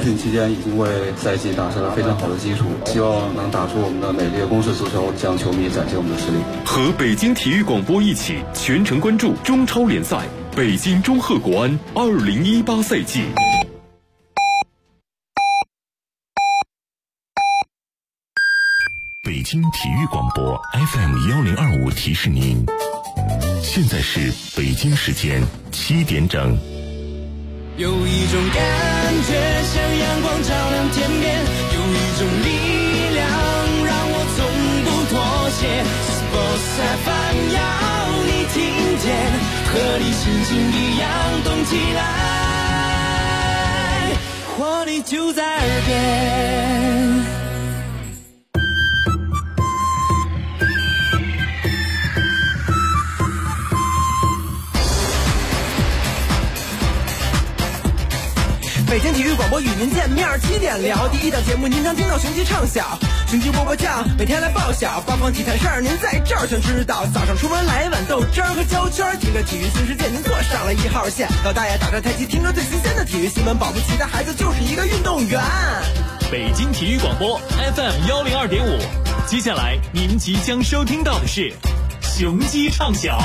训期间已经为赛季打下了非常好的基础，希望能打出我们的美丽的攻势足球，向球迷展现我们的实力。 和北京体育广播一起全程关注中超联赛，北京中赫国安2018赛季。北京体育广播 FM1025提示您，现在是北京时间7点整。 有一种感觉像阳光照亮天边，有一种力量让我从不妥协。Sports FM 要你听见，和你心情一样动起来，活力就在耳边。北京体育广播与您见面，7点聊第一档节目，您常听到雄鸡唱晓，雄鸡波叫，每天来报晓，八方体坛事儿您在这儿全知道。早上出门来碗豆汁儿和焦圈，听着体育新世界，您坐上了1号线。老大爷打着太极，听着最新鲜的体育新闻，保不齐的孩子就是一个运动员。 北京体育广播 FM102.5，接下来您即将收听到的是雄鸡唱晓。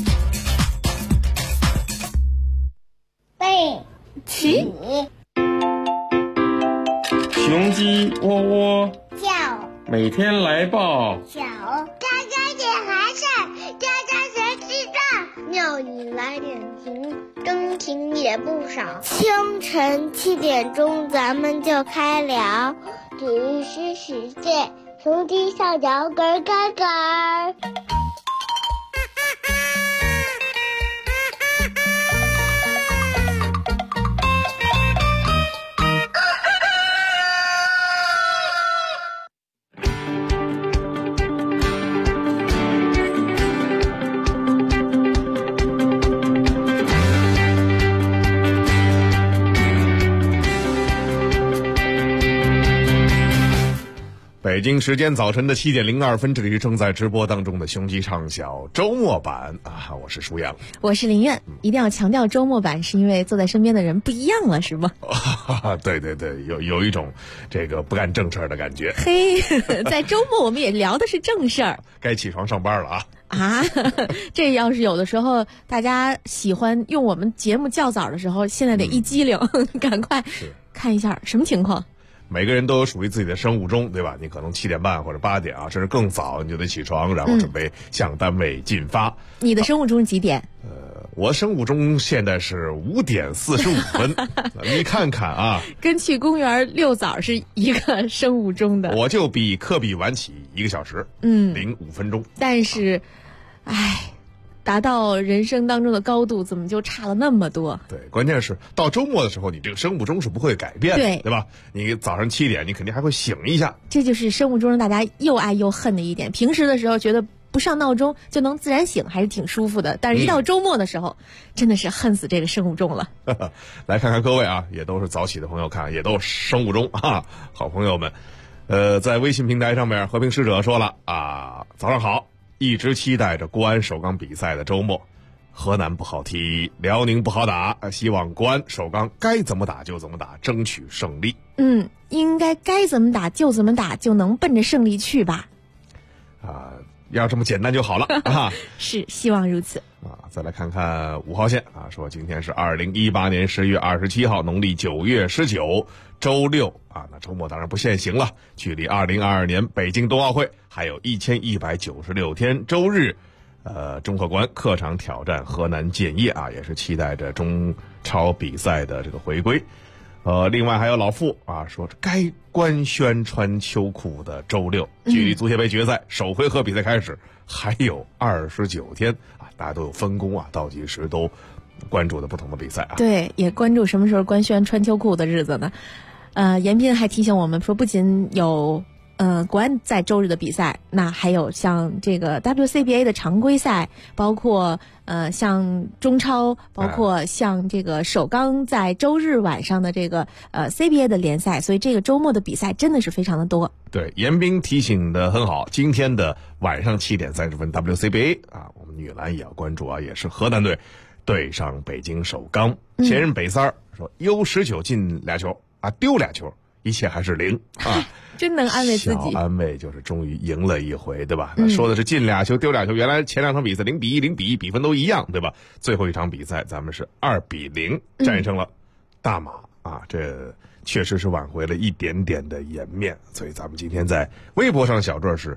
背起雄鸡喔喔叫， 每天来报小家家点孩子，家家谁知道？庙里来点情，真情也不少。清晨7点钟，咱们就开聊体育新世界，雄鸡上脚咯咯咯。 北京时间早晨的7点02分，这里是正在直播当中的雄鸡唱晓周末版啊！我是舒阳， 我是林苑。一定要强调周末版，是因为坐在身边的人不一样了，是吗？ 对对对，有一种这个不干正事儿的感觉。 嘿，在周末我们也聊的是正事儿， 该起床上班了啊！ 啊，这要是有的时候大家喜欢用我们节目较早的时候，现在得一激灵，赶快看一下什么情况。 每个人都有属于自己的生物钟，对吧？你可能7点半或者8点啊，甚至更早你就得起床，然后准备向单位进发。 你的生物钟是几点？ 我生物钟现在是5点45分。你看看啊， 跟去公园遛早是一个生物钟的。 我就比科比晚起1个小时，05分钟。 但是，达到人生当中的高度，怎么就差了那么多？ 对，关键是到周末的时候，你这个生物钟是不会改变的，对吧？你早上7点，你肯定还会醒一下。 这就是生物钟让大家又爱又恨的一点。平时的时候觉得不上闹钟就能自然醒，还是挺舒服的。但是一到周末的时候，真的是恨死这个生物钟了。 来看看各位啊，也都是早起的朋友，看也都是生物钟啊，好朋友们。在微信平台上面，和平使者说了啊，早上好。一直期待着国安首钢比赛的周末，河南不好踢，辽宁不好打，希望国安首钢该怎么打就怎么打，争取胜利。 应该该怎么打就怎么打，就能奔着胜利去吧。 要这么简单就好了啊！ 是，希望如此啊。再来看看5号线啊，说今天是2018年10月27号，农历9月19，周六啊。那周末当然不限行了，距离2022年北京冬奥会还有1196天。周日，中赫国安客场挑战河南建业啊，也是期待着中超比赛的这个回归。另外还有老傅啊说，该官宣穿秋裤的周六，距离足协杯决赛首回合比赛开始还有29天啊，大家都有分工啊，倒计时都关注的不同的比赛啊。 对，也关注什么时候官宣穿秋裤的日子呢？严斌还提醒我们说，不仅有国安在周日的比赛，那还有像这个 WCBA 的常规赛，包括像中超，包括像这个首钢在周日晚上的这个CBA 的联赛，所以这个周末的比赛真的是非常的多。 对，严斌提醒的很好，今天的晚上7点30分 WCBA 啊，我们女篮也要关注啊，也是河南队对上北京首钢。前任北三说 U19 进俩球啊，丢俩球，一切还是0啊。 真能安慰自己。 小安慰就是终于赢了一回，对吧？那说的是进俩球丢俩球，原来前2场比赛0比1、0比1，比分都一样，对吧？最后一场比赛咱们是2比0战胜了大马啊，这确实是挽回了一点点的颜面。所以咱们今天在微博上小段是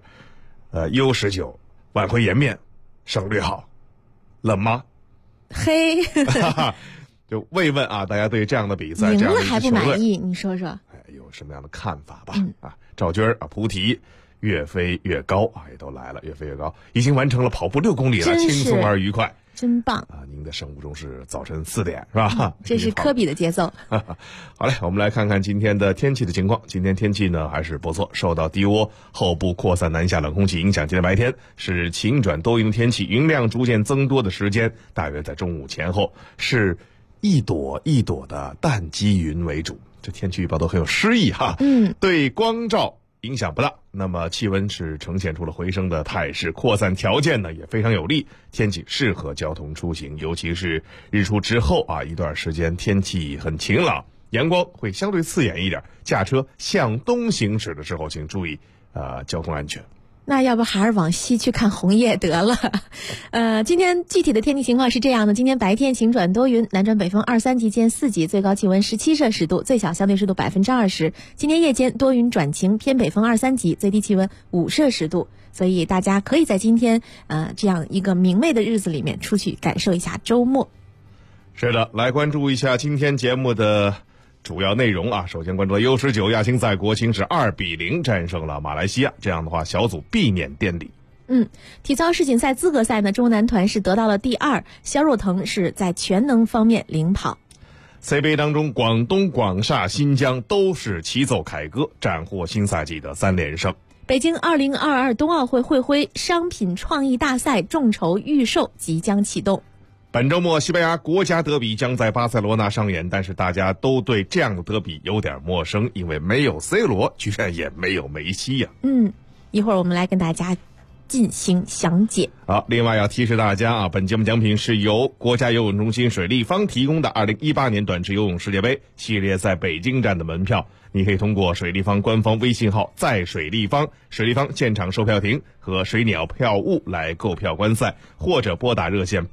U19挽回颜面，胜率好，冷吗？ 嘿， 就慰问啊，大家对这样的比赛赢了还不满意，你说说有什么样的看法吧？赵军啊，菩提越飞越高啊，也都来了，越飞越高，已经完成了跑步6公里了，轻松而愉快， 真棒啊！您的生物钟是早晨4点是吧？ 这是科比的节奏。 好嘞，我们来看看今天的天气的情况。今天天气呢还是不错，受到低涡后部扩散南下冷空气影响，今天白天是晴转多云的天气，云量逐渐增多的时间大约在中午前后，是一朵一朵的淡积云为主。这天气预报都很有诗意哈，对光照影响不大。那么气温是呈现出了回升的态势，扩散条件呢也非常有利，天气适合交通出行，尤其是日出之后啊，一段时间天气很晴朗，阳光会相对刺眼一点，驾车向东行驶的时候请注意交通安全。 那要不还是往西去看红叶得了。今天具体的天气情况是这样的：今天白天晴转多云，南转北风2、3级见4级，最高气温17摄氏度，最小相对湿度20%。今天夜间多云转晴，偏北风2、3级，最低气温5摄氏度。所以大家可以在今天这样一个明媚的日子里面出去感受一下周末。 是的，来关注一下今天节目的主要内容啊，首先关注了 U19 亚青赛，国青是2比0战胜了马来西亚，这样的话小组避免垫底。 体操世锦赛资格赛呢，中男团是得到了第2，肖若腾是在全能方面领跑。 CBA 当中，广东、广厦、新疆都是齐奏凯歌，斩获新赛季的3连胜。 北京2022冬奥会会徽商品创意大赛众筹预售即将启动。 本周末西班牙国家德比将在巴塞罗那上演，但是大家都对这样的德比有点陌生，因为没有 C 罗，居然也没有梅西呀。 一会儿我们来跟大家进行详解。 好，另外要提示大家啊，本节目奖品是由国家游泳中心水立方提供的2018年短池游泳世界杯系列赛北京站的门票，你可以通过水立方官方微信号在水立方、水立方现场售票亭和水鸟票务来购票观赛，或者拨打热线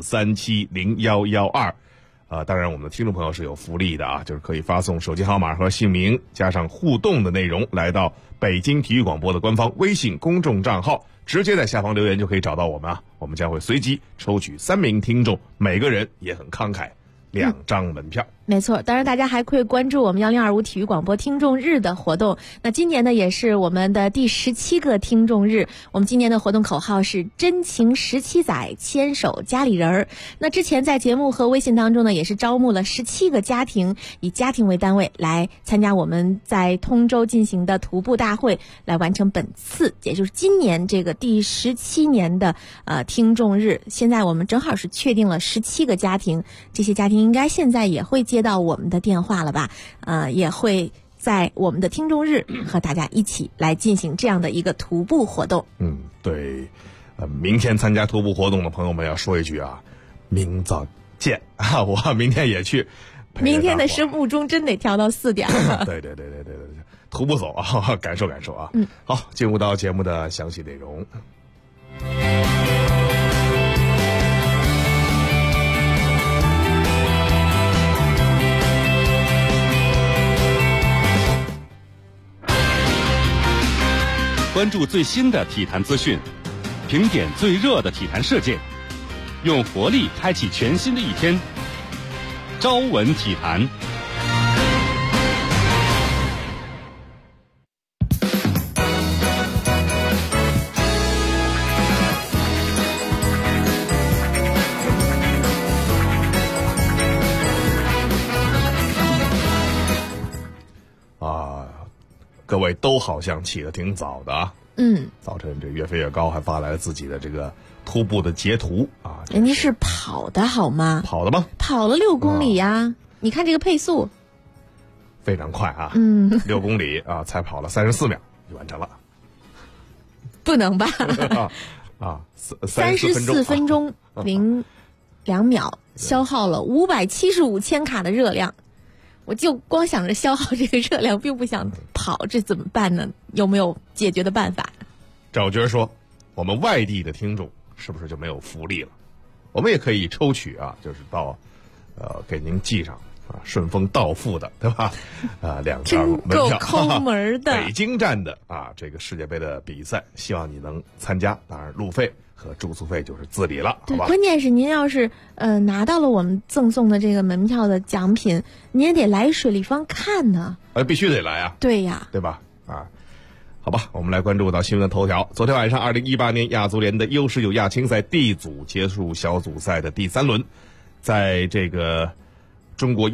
84370112。当然我们的听众朋友是有福利的啊，就是可以发送手机号码和姓名加上互动的内容来到北京体育广播的官方微信公众账号，直接在下方留言就可以找到我们啊。我们将会随机抽取3名听众，每个人也很慷慨，2张门票。 没错，当然大家还可以关注我们1025体育广播听众日的活动。那今年呢也是我们的第17个听众日，我们今年的活动口号是真情17载，牵手家里人儿。那之前在节目和微信当中呢，也是招募了17个家庭，以家庭为单位来参加我们在通州进行的徒步大会，来完成本次也就是今年这个第17年的听众日。现在我们正好是确定了17个家庭，这些家庭应该现在也会接到我们的电话了吧？也会在我们的听众日和大家一起来进行这样的一个徒步活动。 对，明天参加徒步活动的朋友们要说一句啊，明早见啊！我明天也去。 明天的生物钟真得调到4点了。 对，徒步走啊，感受感受啊。好，进入到节目的详细内容。 关注最新的体坛资讯，评点最热的体坛事件，用活力开启全新的一天。朝闻体坛。 各位都好像起得挺早的啊。早晨这越飞越高还发来了自己的这个徒步的截图啊。 人家是跑的好吗？ 跑的吗？ 跑了6公里呀。你看这个配速非常快啊。6公里啊，才跑了34秒就完成了。 不能吧 34 分钟02秒，消耗了575千卡的热量。 我就光想着消耗这个热量，并不想跑，这怎么办呢？有没有解决的办法？ 赵娟说，我们外地的听众是不是就没有福利了？我们也可以抽取啊，就是到给您寄上啊，顺丰到付的，对吧？2张门票， 真够抠门的。 北京站的啊，这个世界杯的比赛，希望你能参加。当然，路费和住宿费就是自理了， 对， 好吧？ 关键是您要是拿到了我们赠送的这个门票的奖品，您也得来水立方看呢。 必须得来啊！ 对呀， 对吧？啊。好吧，我们来关注到新闻的头条。昨天晚上，2018年亚足联的 U19 亚青赛 D 组结束小组赛的第3轮，在这个中国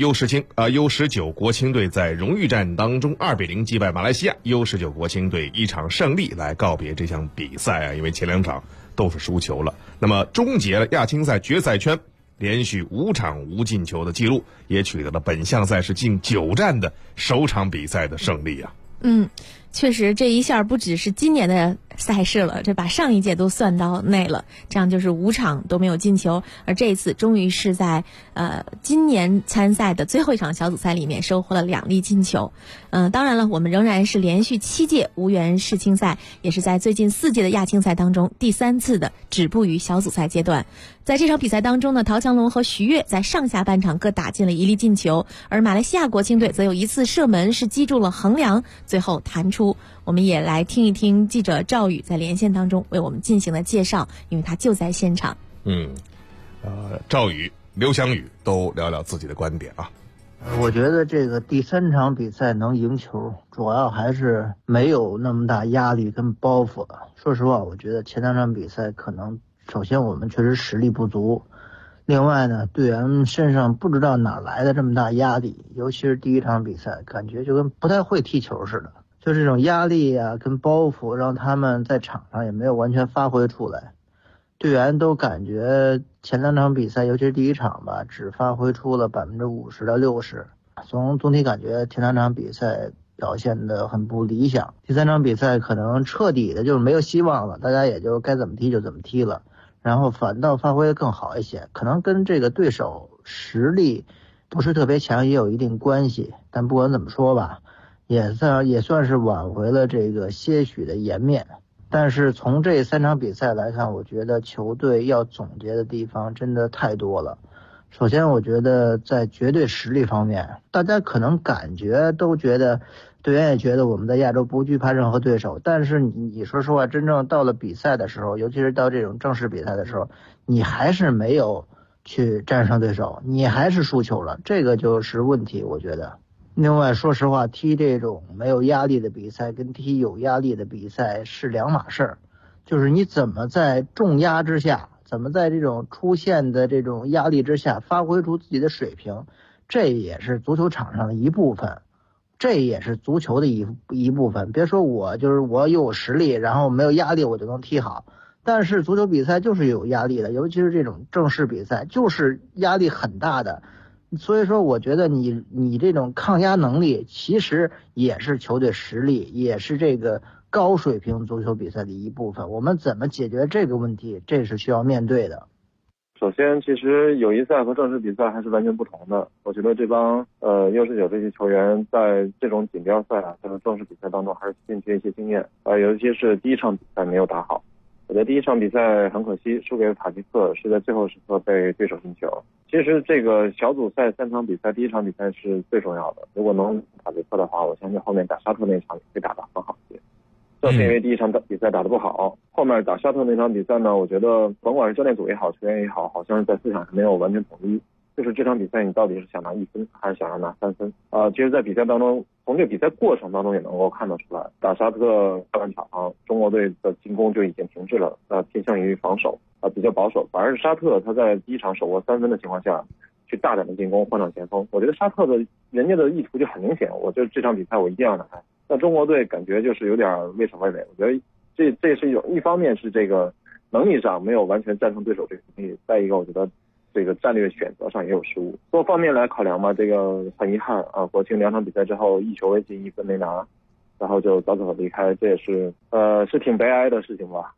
U19 国青队在荣誉战当中2-0击败马来西亚 U19 国青队一场胜利来告别这项比赛啊，因为前2场都是输球了。那么终结了亚青赛决赛圈连续5场无进球的记录，也取得了本项赛事近9战的首场比赛的胜利啊。 确实这一下不只是今年的赛事了，这把上一届都算到内了，这样就是5场都没有进球，而这一次终于是在今年参赛的最后一场小组赛里面收获了2粒进球。当然了，我们仍然是连续7届无缘世青赛，也是在最近4届的亚青赛当中第3次的止步于小组赛阶段。在这场比赛当中呢，陶强龙和徐悦在上下半场各打进了1粒进球，而马来西亚国青队则有1次射门是击中了横梁，最后弹出。我们也来听一听记者赵宇在连线当中为我们进行的介绍，因为他就在现场。 赵宇、刘翔宇都聊聊自己的观点啊。 我觉得这个第3场比赛能赢球，主要还是没有那么大压力跟包袱了。说实话，我觉得前2场比赛可能，首先我们确实实力不足，另外呢，队员身上不知道哪来的这么大压力，尤其是第1场比赛，感觉就跟不太会踢球似的。就这种压力啊跟包袱，让他们在场上也没有完全发挥出来。队员都感觉前2场比赛，尤其是第1场吧，只发挥出了50%到60%。总体感觉前2场比赛表现得很不理想。第3场比赛可能彻底的就是没有希望了，大家也就该怎么踢就怎么踢了，然后反倒发挥得更好一些。可能跟这个对手实力不是特别强也有一定关系，但不管怎么说吧，也算是挽回了这个些许的颜面。但是从这3场比赛来看，我觉得球队要总结的地方真的太多了。首先我觉得在绝对实力方面，大家可能感觉都觉得，队员也觉得我们在亚洲不惧怕任何对手，但是你说实话，真正到了比赛的时候，尤其是到这种正式比赛的时候，你还是没有去战胜对手，你还是输球了，这个就是问题，我觉得。另外说实话，踢这种没有压力的比赛跟踢有压力的比赛是2码事儿，就是你怎么在重压之下，怎么在这种出现的这种压力之下发挥出自己的水平，这也是足球场上的一部分，这也是足球的一部分。别说我又有实力，然后没有压力我就能踢好，但是足球比赛就是有压力的，尤其是这种正式比赛就是压力很大的。所以说我觉得你这种抗压能力其实也是球队实力，也是这个高水平足球比赛的一部分。我们怎么解决这个问题，这是需要面对的。 首先其实友谊赛和正式比赛还是完全不同的，我觉得这帮U19这些球员在这种锦标赛啊，这种正式比赛当中还是欠缺一些经验尤其是第1场比赛没有打好。我觉得第1场比赛很可惜输给了塔吉克，是在最后时刻被对手进球。其实这个小组赛3场比赛，第1场比赛是最重要的，如果能塔吉克的话，我相信后面打沙特那场也会打得很好一些。正是因为第1场比赛打得不好，后面打沙特那场比赛呢，我觉得甭管是教练组也好，球员也好，好像是在思想上没有完全统一，就是这场比赛你到底是想拿1分还是想要拿3分其实在比赛当中，从这个比赛过程当中也能够看得出来，打沙特下半场中国队的进攻就已经停滞了，偏向于防守比较保守，反而是沙特他在第1场手握3分的情况下去大胆的进攻换上前锋，我觉得沙特的人家的意图就很明显，我觉得这场比赛我一定要拿下。那中国队感觉就是有点畏首畏尾，我觉得这是一方面是这个能力上没有完全战胜对手这个能力，再一个我觉得这个战略选择上也有失误，多方面来考量嘛，这个很遗憾国青2场比赛之后1球未进1分没拿，然后就早早离开，这也是是挺悲哀的事情吧。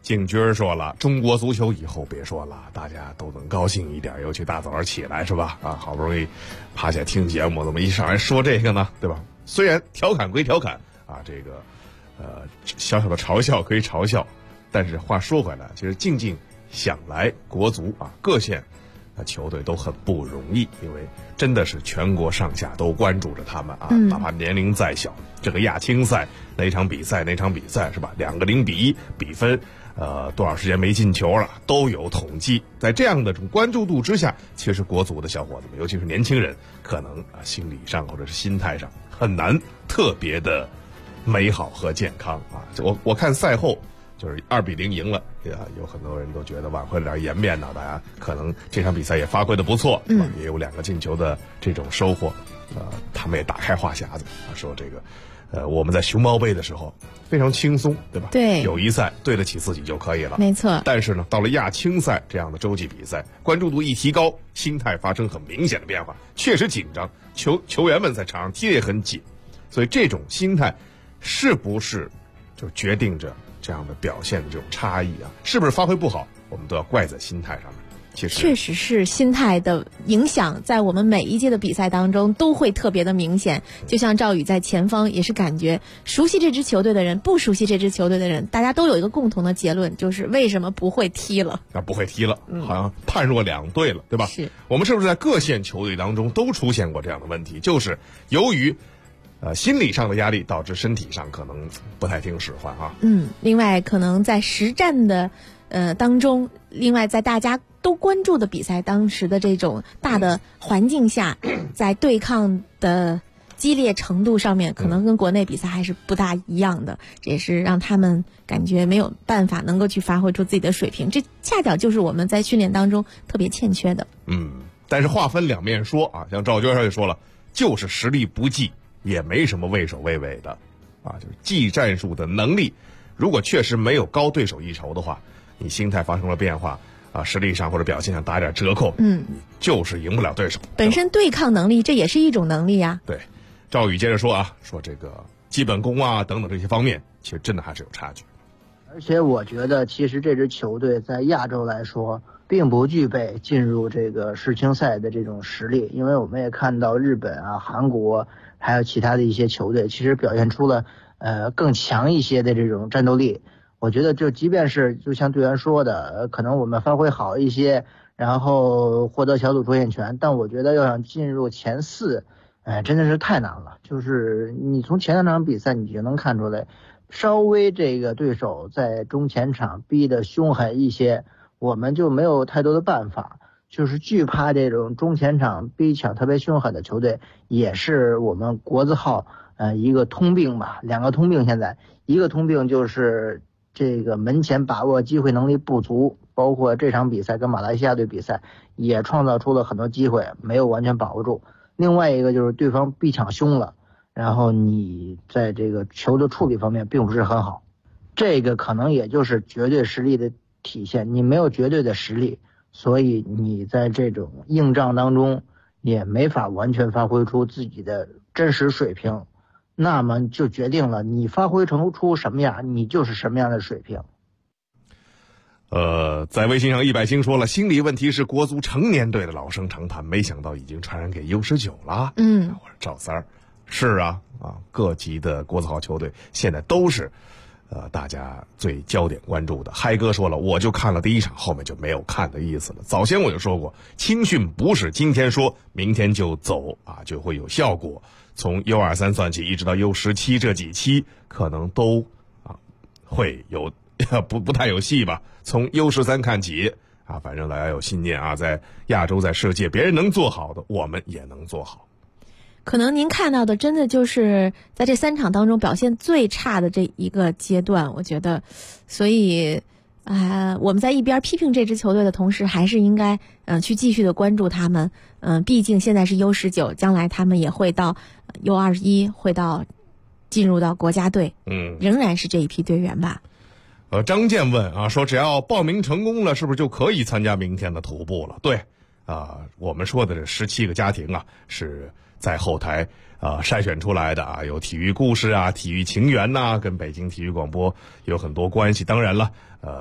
景军说了，中国足球以后别说了，大家都能高兴一点，尤其大早上起来是吧？啊，好不容易爬起来听节目，怎么一上来说这个呢？对吧？虽然调侃归调侃啊，这个小小的嘲笑可以嘲笑，但是话说回来，其实静静想来，国足啊各县球队都很不容易，因为真的是全国上下都关注着他们啊，哪怕年龄再小，这个亚青赛那场比赛是吧？2个0-1比分，多少时间没进球了都有统计。在这样的种关注度之下，其实国足的小伙子们，尤其是年轻人，可能心理上或者是心态上很难特别的美好和健康啊。我看赛后就是2-0赢了，有很多人都觉得挽回了点颜面呢。大家可能这场比赛也发挥的不错，也有2个进球的这种收获。他们也打开话匣子，说这个，我们在熊猫杯的时候非常轻松，对吧？ 对， 友谊赛对得起自己就可以了， 没错。 但是呢，到了亚青赛这样的洲际比赛，关注度一提高，心态发生很明显的变化，确实紧张，球员们在场上踢得也很紧，所以这种心态是不是就决定着这样的表现的这种差异啊？是不是发挥不好，我们都要怪在心态上面？其实确实是心态的影响，在我们每一届的比赛当中都会特别的明显。就像赵宇在前方也是感觉熟悉这支球队的人，不熟悉这支球队的人，大家都有一个共同的结论，就是为什么不会踢了？ 不会踢了，好像判若两队了，对吧？ 是我们是不是在各县球队当中都出现过这样的问题？就是由于心理上的压力导致身体上可能不太听使唤啊。 另外可能在实战的当中，另外在大家都关注的比赛当时的这种大的环境下，在对抗的激烈程度上面，可能跟国内比赛还是不大一样的，这也是让他们感觉没有办法能够去发挥出自己的水平，这恰巧就是我们在训练当中特别欠缺的。 但是话分两面说啊，像赵娟也说了，就是实力不济，也没什么畏首畏尾的啊，就是技战术的能力，如果确实没有高对手一筹的话，你心态发生了变化啊，实力上或者表现上打点折扣，你就是赢不了对手。 本身对抗能力，这也是一种能力啊。 对，赵宇接着说啊，说这个基本功啊等等这些方面，其实真的还是有差距。 而且我觉得，其实这支球队在亚洲来说，并不具备进入这个世青赛的这种实力，因为我们也看到日本啊、韩国还有其他的一些球队，其实表现出了更强一些的这种战斗力。我觉得就即便是就像队员说的，可能我们发挥好一些，然后获得小组出线权，但我觉得要想进入前4，真的是太难了。就是你从前2场比赛你就能看出来，稍微这个对手在中前场逼得凶狠一些，我们就没有太多的办法。就是惧怕这种中前场逼抢特别凶狠的球队，也是我们国字号一个通病吧。2个通病，现在一个通病就是这个门前把握机会能力不足，包括这场比赛跟马来西亚队比赛也创造出了很多机会，没有完全把握住。另外一个就是对方逼抢凶了，然后你在这个球的处理方面并不是很好，这个可能也就是绝对实力的体现。你没有绝对的实力，所以你在这种硬仗当中也没法完全发挥出自己的真实水平，那么就决定了你发挥出什么样，你就是什么样的水平。 在微信上100星说了，心理问题是国足成年队的老生常谈，没想到已经传染给 U19 了。我说赵三儿，是啊，各级的国字号球队现在都是大家最焦点关注的。嗨哥说了，我就看了第1场，后面就没有看的意思了。早先我就说过，青训不是今天说明天就走啊，就会有效果。从 U23 算起，一直到 U17这几期，可能都会有不太有戏吧。从 U13 看起啊，反正大家有信念啊，在亚洲，在世界，别人能做好的，我们也能做好。 可能您看到的真的就是在这3场当中表现最差的这一个阶段，我觉得，所以我们在一边批评这支球队的同时，还是应该去继续的关注他们。毕竟现在是 U19， 将来他们也会到 U21， 会进入到国家队，仍然是这一批队员吧。 张健问啊，说只要报名成功了，是不是就可以参加明天的徒步了？对，我们说的这17个家庭啊，是在后台筛选出来的啊，有体育故事啊、体育情缘呐，跟北京体育广播有很多关系。当然了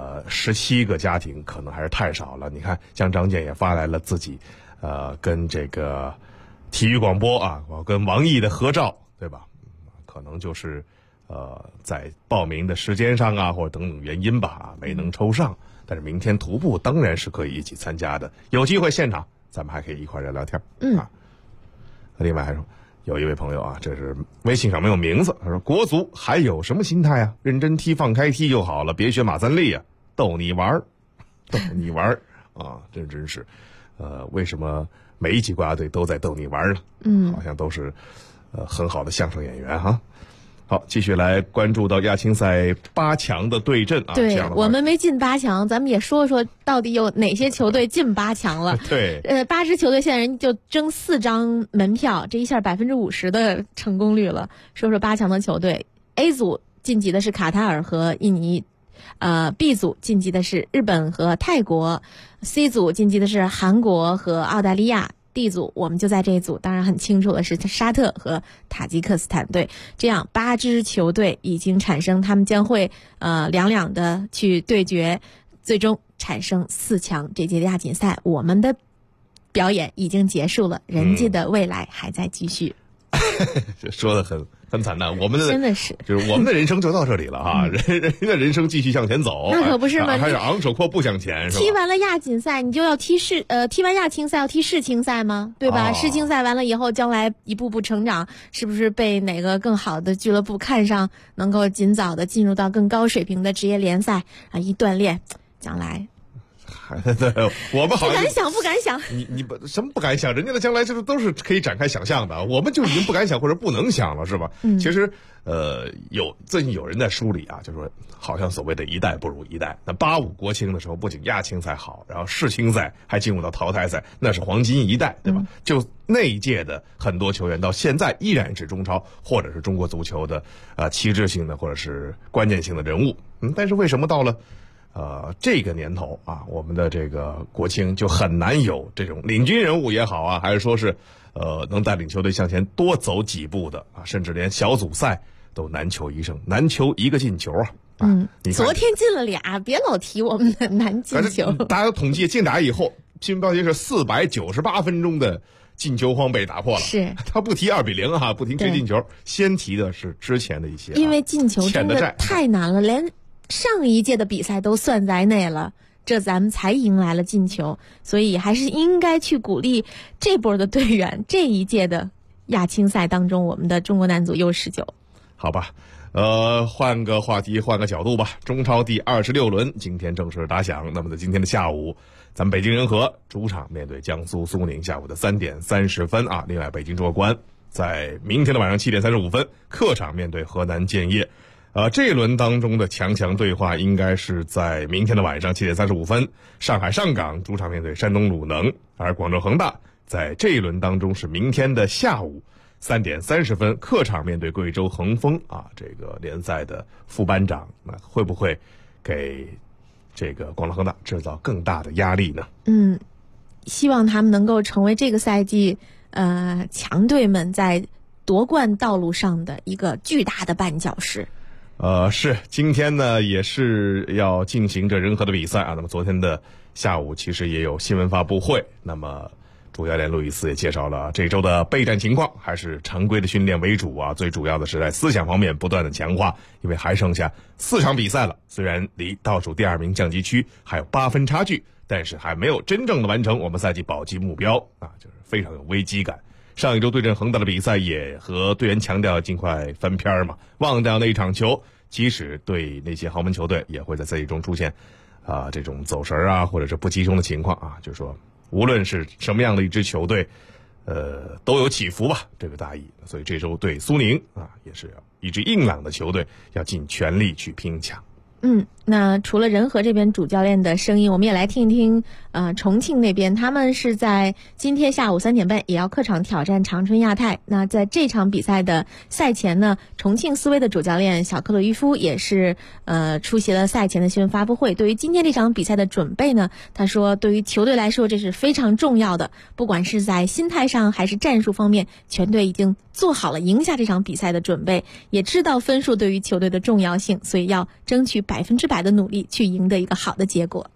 ，17个家庭可能还是太少了。你看，像张健也发来了自己跟这个体育广播啊，跟王毅的合照，对吧？可能就是在报名的时间上啊，或者等等原因吧，没能抽上。但是明天徒步当然是可以一起参加的，有机会现场咱们还可以一块聊聊天。另外还说，有一位朋友啊，这是微信上没有名字，他说国足还有什么心态啊？认真踢放开踢就好了，别学马三立啊，逗你玩啊，这真是为什么每一级国家队都在逗你玩呢？好像都是很好的相声演员哈。好，继续来关注到亚青赛8强的对阵啊。 对，我们没进8强，咱们也说说到底有哪些球队进8强了。 对 ，8支球队现在人就争4张门票，这一下50%的成功率了。说说8强的球队 ，A 组晋级的是卡塔尔和印尼，B 组晋级的是日本和泰国 ，C 组晋级的是韩国和澳大利亚。D 组我们就在这一组，当然很清楚的是沙特和塔吉克斯坦队。这样8支球队已经产生，他们将会两的去对决，最终产生4强这届亚锦赛。我们的表演已经结束了，人家的未来还在继续。 说的很惨淡，我们的真的是就是我们的人生就到这里了啊！人的人生继续向前走， 那可不是吗？ 还是昂首阔步向前，是吧？ 踢完了亚锦赛，你就要踢完亚青赛要踢世青赛吗？对吧？世青赛完了以后，将来一步步成长，是不是被哪个更好的俱乐部看上，能够尽早的进入到更高水平的职业联赛啊？一锻炼，将来。 对，我们好像不敢想， 你什么不敢想？人家的将来就是都是可以展开想象的，我们就已经不敢想或者不能想了，是吧？其实最近有人在梳理啊，就说好像所谓的一代不如一代。那85国青的时候，不仅亚青赛好，然后世青赛还进入到淘汰赛，那是黄金一代，对吧？就那一届的很多球员到现在依然是中超或者是中国足球的旗帜性的或者是关键性的人物。但是为什么到了这个年头啊，我们的这个国青就很难有这种领军人物也好啊，还是说是能带领球队向前多走几步的啊，甚至连小组赛都难求一胜，难求一个进球啊。 昨天进了俩，别老提我们的难进球。 大家统计进俩以后，新闻标题是498分钟的进球荒被打破了。 是他不提2-0啊，不提追进球，先提的是之前的一些因为进球真的太难了，连上一届的比赛都算在内了，这咱们才迎来了进球，所以还是应该去鼓励这波的队员。这一届的亚青赛当中，我们的中国男足U19。 好吧，换个话题，换个角度吧。中超第26轮今天正式打响。那么在今天的下午，咱们北京人和主场面对江苏苏宁，下午的3点30分啊。另外，北京卓观在明天的晚上7点35分客场面对河南建业。这一轮当中的强对话应该是在明天的晚上7点35分，上海上港主场面对山东鲁能，而广州恒大在这一轮当中是明天的下午3点30分，客场面对贵州恒丰啊，这个联赛的副班长，那会不会给这个广州恒大制造更大的压力呢？ 希望他们能够成为这个赛季强队们在夺冠道路上的一个巨大的绊脚石。 是今天呢也是要进行着人和的比赛啊。那么昨天的下午其实也有新闻发布会，那么主教练路易斯也介绍了这周的备战情况，还是常规的训练为主啊。最主要的是在思想方面不断的强化，因为还剩下4场比赛了，虽然离倒数第2名降级区还有8分差距，但是还没有真正的完成我们赛季保级目标啊，就是非常有危机感。上一周对阵恒大的比赛也和队员强调尽快翻篇嘛，忘掉那一场球，即使对那些豪门球队也会在赛季中出现这种走神啊或者是不集中的情况啊，就是说无论是什么样的一支球队都有起伏吧，这个大意。所以这周对苏宁啊也是一支硬朗的球队，要尽全力去拼抢。 那除了仁和这边主教练的声音，我们也来听一听重庆那边，他们是在今天下午3点半也要客场挑战长春亚泰。那在这场比赛的赛前呢，重庆斯威的主教练小克洛伊夫也是出席了赛前的新闻发布会。对于今天这场比赛的准备呢，他说对于球队来说这是非常重要的，不管是在心态上还是战术方面，全队已经做好了赢下这场比赛的准备，也知道分数对于球队的重要性，所以要争取100%的努力去赢得一个好的结果。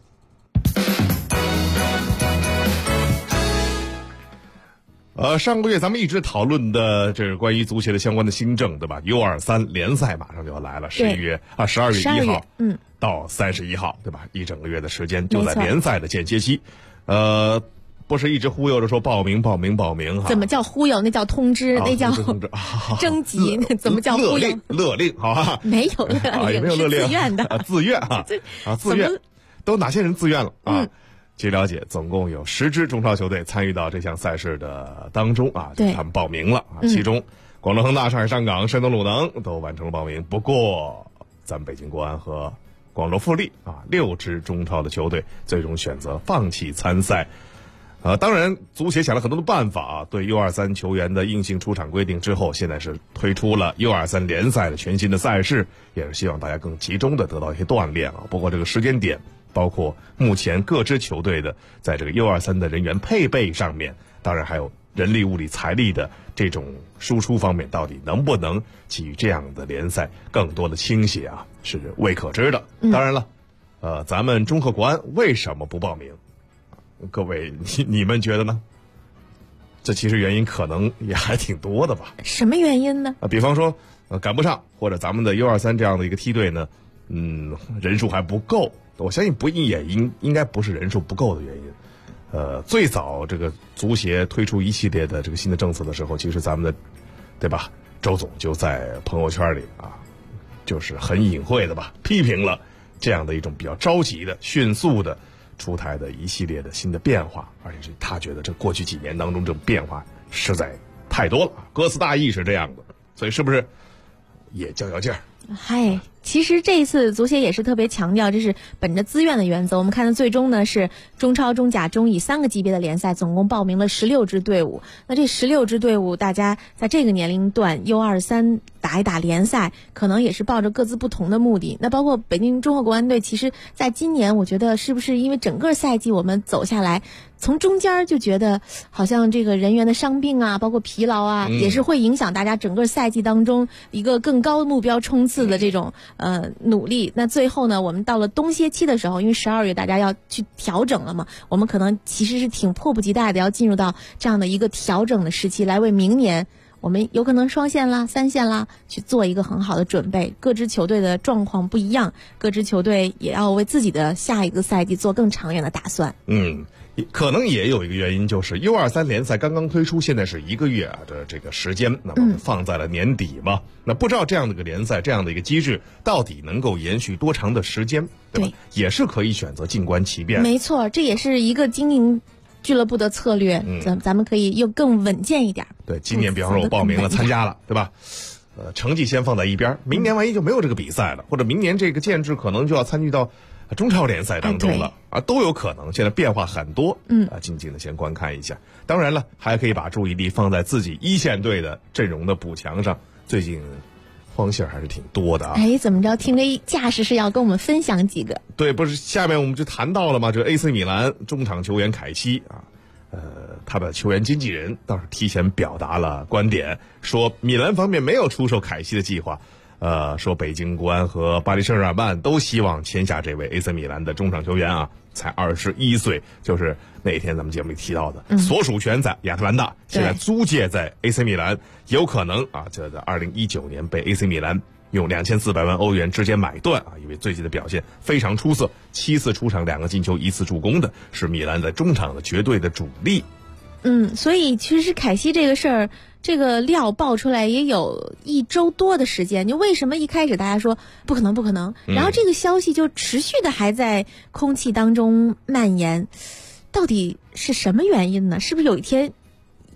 上个月咱们一直讨论的这是关于足协的相关的新政，对吧？U23联赛马上就要来了，12月1号到31号，对吧？一整个月的时间就在联赛的间歇期。不是一直忽悠着说报名哈？怎么叫忽悠？那叫通知，那叫征集。怎么叫忽悠？ 勒令，好吧？ 没有勒令， 没有勒令， 自愿的。 自愿啊，自愿。都哪些人自愿了啊？据了解，总共有10支中超球队参与到这项赛事的当中啊，他们报名了啊。其中，广州恒大、上海上港、山东鲁能都完成了报名。不过，咱们北京国安和广州富力啊，6支中超的球队最终选择放弃参赛。当然，足协想了很多的办法啊，对 U23 球员的硬性出场规定之后，现在是推出了 U23 联赛的全新的赛事，也是希望大家更集中的得到一些锻炼啊。不过这个时间点，包括目前各支球队的在这个 U23 的人员配备上面，当然还有人力、物力、财力的这种输出方面，到底能不能给予这样的联赛更多的倾斜啊，是未可知的。当然了，咱们中赫国安为什么不报名？各位，你们觉得呢？这其实原因可能也还挺多的吧？ 什么原因呢？ 比方说，赶不上，或者咱们的 U23 这样的一个梯队呢，人数还不够。我相信应该不是人数不够的原因。最早这个足协推出一系列的这个新的政策的时候，其实咱们的，对吧？周总就在朋友圈里啊，就是很隐晦的吧，批评了这样的一种比较着急的、迅速的出台的一系列的新的变化，而且是他觉得这过去几年当中这种变化实在太多了，歌词大意是这样的，所以是不是也较劲儿？ 嗨，其实这一次足协也是特别强调，这是本着自愿的原则。我们看到最终呢是中超、中甲、中乙3个级别的联赛，总共报名了16支队伍。那这16支队伍，大家在这个年龄段 U23 打一打联赛，可能也是抱着各自不同的目的。那包括北京中赫国安队，其实在今年我觉得是不是因为整个赛季我们走下来，从中间就觉得好像这个人员的伤病啊，包括疲劳啊，也是会影响大家整个赛季当中一个更高的目标冲刺的这种努力。那最后呢，我们到了冬歇期的时候，因为12月大家要去调整了嘛，我们可能其实是挺迫不及待的要进入到这样的一个调整的时期，来为明年我们有可能双线啦、3线啦去做一个很好的准备。各支球队的状况不一样，各支球队也要为自己的下一个赛季做更长远的打算。 可能也有一个原因，就是 U23 联赛刚刚推出，现在是1个月的这个时间，那么放在了年底嘛，那不知道这样的一个联赛，这样的一个机制到底能够延续多长的时间，对吧？也是可以选择静观其变。 没错，这也是一个经营俱乐部的策略，咱们可以又更稳健一点。 对，今年比方说我报名了参加了，对吧？成绩先放在一边，明年万一就没有这个比赛了，或者明年这个建制可能就要参与到中超联赛当中了都有可能。现在变化很多，静静的先观看一下。当然了，还可以把注意力放在自己一线队的阵容的补强上。最近荒线还是挺多的啊。 怎么着？听这架势是要跟我们分享几个？ 对，不是下面我们就谈到了嘛，这 AC 米兰中场球员凯西啊，他的球员经纪人倒是提前表达了观点，说米兰方面没有出售凯西的计划。说北京国安和巴黎圣日耳曼都希望签下这位 AC 米兰的中场球员啊，才21岁，就是那天咱们节目里提到的，所属权在亚特兰大，现在租借在 AC 米兰，有可能啊，就在2019年被 AC 米兰用2400万欧元直接买断啊，因为最近的表现非常出色，7次出场2个进球1次助攻的，是米兰在中场的绝对的主力。 所以其实凯西这个事儿，这个料爆出来也有1周多的时间。就为什么一开始大家说不可能，然后这个消息就持续的还在空气当中蔓延，到底是什么原因呢？是不是有一天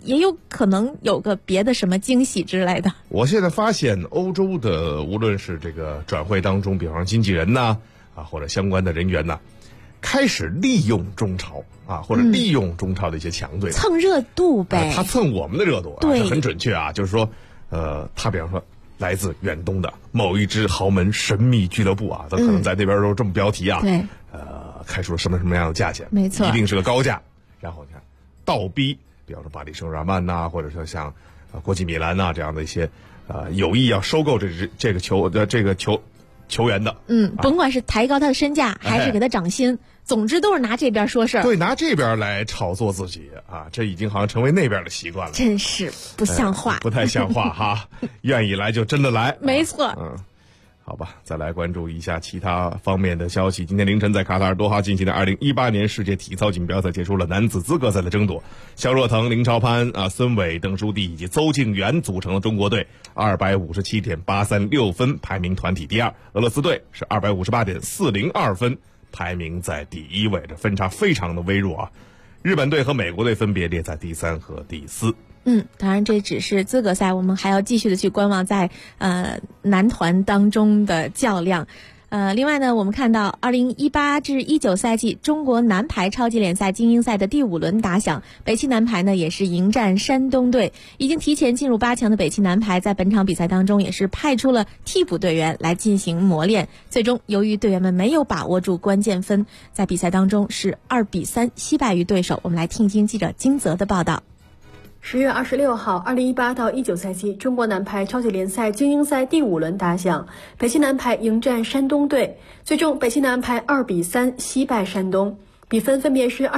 也有可能有个别的什么惊喜之类的。 我现在发现欧洲的无论是这个转会当中，比方说经纪人呐或者相关的人员呐，开始利用中超或者利用中超的一些强队， 蹭热度呗。 他蹭我们的热度对， 很准确就是说他比方说来自远东的某一支豪门神秘俱乐部他可能在那边都这么标题对， 开出了什么样的价钱， 没错， 一定是个高价。然后你看倒逼，比方说巴黎圣日耳曼呐，或者说像国际米兰呐这样的一些有意要收购这个球员的， 甭管是抬高他的身价，还是给他涨薪，总之都是拿这边说事儿。 对，拿这边来炒作自己这已经好像成为那边的习惯了， 真是不像话， 不太像话哈。愿意来就真的来， 没错。 好吧，再来关注一下其他方面的消息。今天凌晨在卡塔尔多哈进行的2018年世界体操锦标赛结束了男子资格赛的争夺，肖若腾、林超攀、孙伟、邓书迪以及邹敬园组成了中国队，257.836分排名团体第二。俄罗斯队是258.402分排名在第一位，这分差非常的微弱日本队和美国队分别列在第3和第4。 当然这只是资格赛，我们还要继续的去观望在男团当中的较量。另外呢，我们看到2018至19赛季中国男排超级联赛精英赛的第5轮打响，北汽男排呢也是迎战山东队。已经提前进入8强的北汽男排在本场比赛当中也是派出了替补队员来进行磨练，最终由于队员们没有把握住关键分，在比赛当中是2-3惜败于对手。我们来听听记者金泽的报道。 10月26号，2018到19赛季中国男排超级联赛精英赛第5轮打响，北汽男排迎战山东队，最终北汽男排2-3惜败山东，比分分别是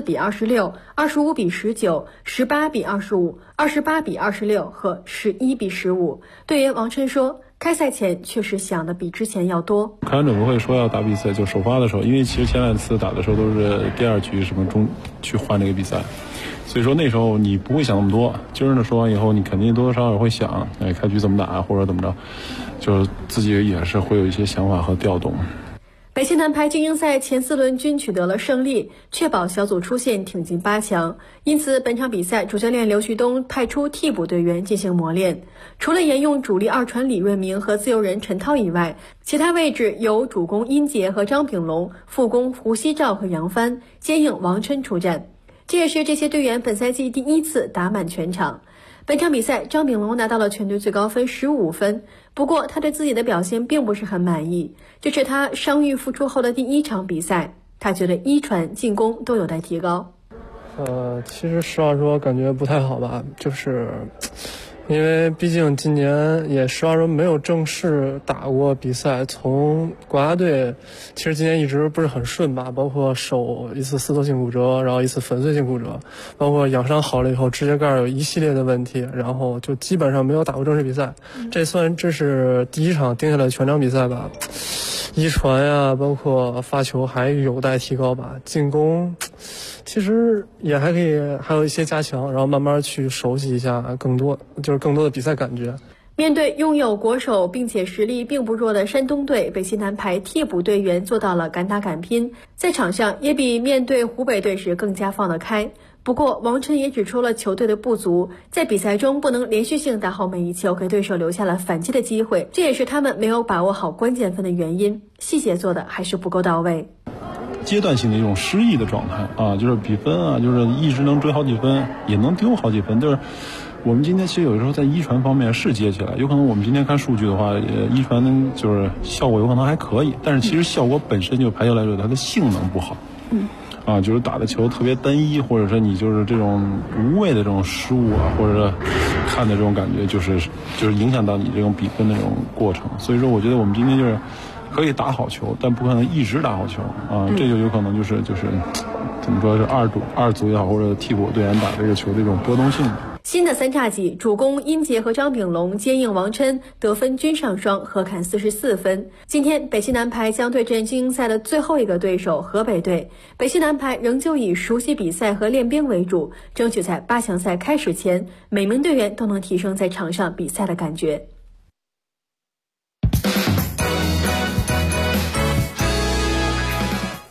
24-26、25-19、18-25、28-26和11-15。队员王琛说，开赛前确实想的比之前要多。 开完整不会说要打比赛，就首发的时候，因为其实前2次打的时候都是第2局什么中去换这个比赛，所以说那时候你不会想那么多。今儿呢说完以后，你肯定多多少少会想，开局怎么打或者怎么着，就是自己也是会有一些想法和调动。 北汽男排精英赛前4轮均取得了胜利，确保小组出线挺进8强。因此本场比赛主教练刘旭东派出替补队员进行磨练，除了沿用主力2传李润明和自由人陈涛以外，其他位置由主攻殷杰和张炳龙，副攻胡锡照和杨帆，接应王琛出战。这也是这些队员本赛季第1次打满全场。本场比赛张炳龙拿到了全队最高分15分，不过他对自己的表现并不是很满意，这是他伤愈复出后的第1场比赛，他觉得一传进攻都有待提高。 其实实话说感觉不太好吧，就是因为毕竟今年也实话说没有正式打过比赛，从国家队其实今年一直不是很顺吧，包括手一次4头性骨折，然后一次粉碎性骨折，包括养伤好了以后指甲盖有一系列的问题，然后就基本上没有打过正式比赛。这是第1场定下来全场比赛吧，一传呀，包括发球还有待提高吧，进攻其实也还可以，还有一些加强，然后慢慢去熟悉一下更多的比赛感觉。 面对拥有国手并且实力并不弱的山东队，北汽男排替补队员做到了敢打敢拼，在场上也比面对湖北队时更加放得开。不过王琛也指出了球队的不足，在比赛中不能连续性打好每一球，给对手留下了反击的机会，这也是他们没有把握好关键分的原因，细节做的还是不够到位。 阶段性的一种失意的状态就是比分就是一直能追好几分，也能丢好几分。就是我们今天其实有的时候在一传方面是接起来，有可能我们今天看数据的话，一传就是效果有可能还可以，但是其实效果本身就排球来说它的性能不好。就是打的球特别单一，或者说你就是这种无谓的这种失误或者说看的这种感觉，就是影响到你这种比分的这种过程。所以说我觉得我们今天就是可以打好球，但不可能一直打好球这就有可能就是怎么说是二组也好，或者替补队员打这个球的这种波动性。 新的3叉戟主攻殷杰和张炳龙接应王琛，得分均上双，合砍44分。今天北汽男排将对阵精英赛的最后一个对手河北队，北汽男排仍旧以熟悉比赛和练兵为主，争取在8强赛开始前，每名队员都能提升在场上比赛的感觉。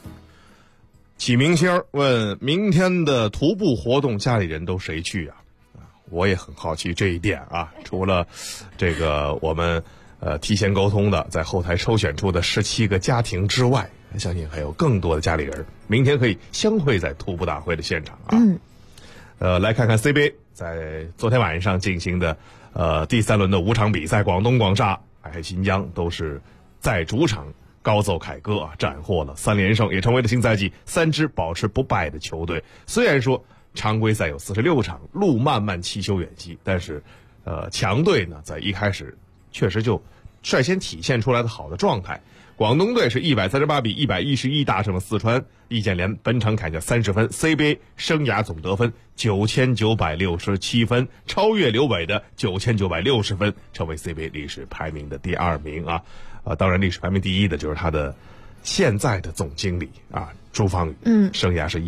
启明星问明天的徒步活动家里人都谁去啊？ 我也很好奇这一点啊。除了这个我们提前沟通的在后台抽选出的17个家庭之外，相信还有更多的家里人明天可以相会在徒步大会的现场啊。来看看 CBA 在昨天晚上进行的第3轮的5场比赛，广东、广厦还有新疆都是在主场高奏凯歌啊，斩获了3连胜，也成为了新赛季3支保持不败的球队。虽然说常规赛有46场，路漫漫其修远兮，但是强队呢在一开始确实就率先体现出来的好的状态。广东队是138比111大胜了四川，易建联本场砍下30分， CBA 生涯总得分9967分，超越刘伟的9960分，成为 CBA 历史排名的第2名啊。当然历史排名第1的就是他的现在的总经理啊，朱芳雨，生涯是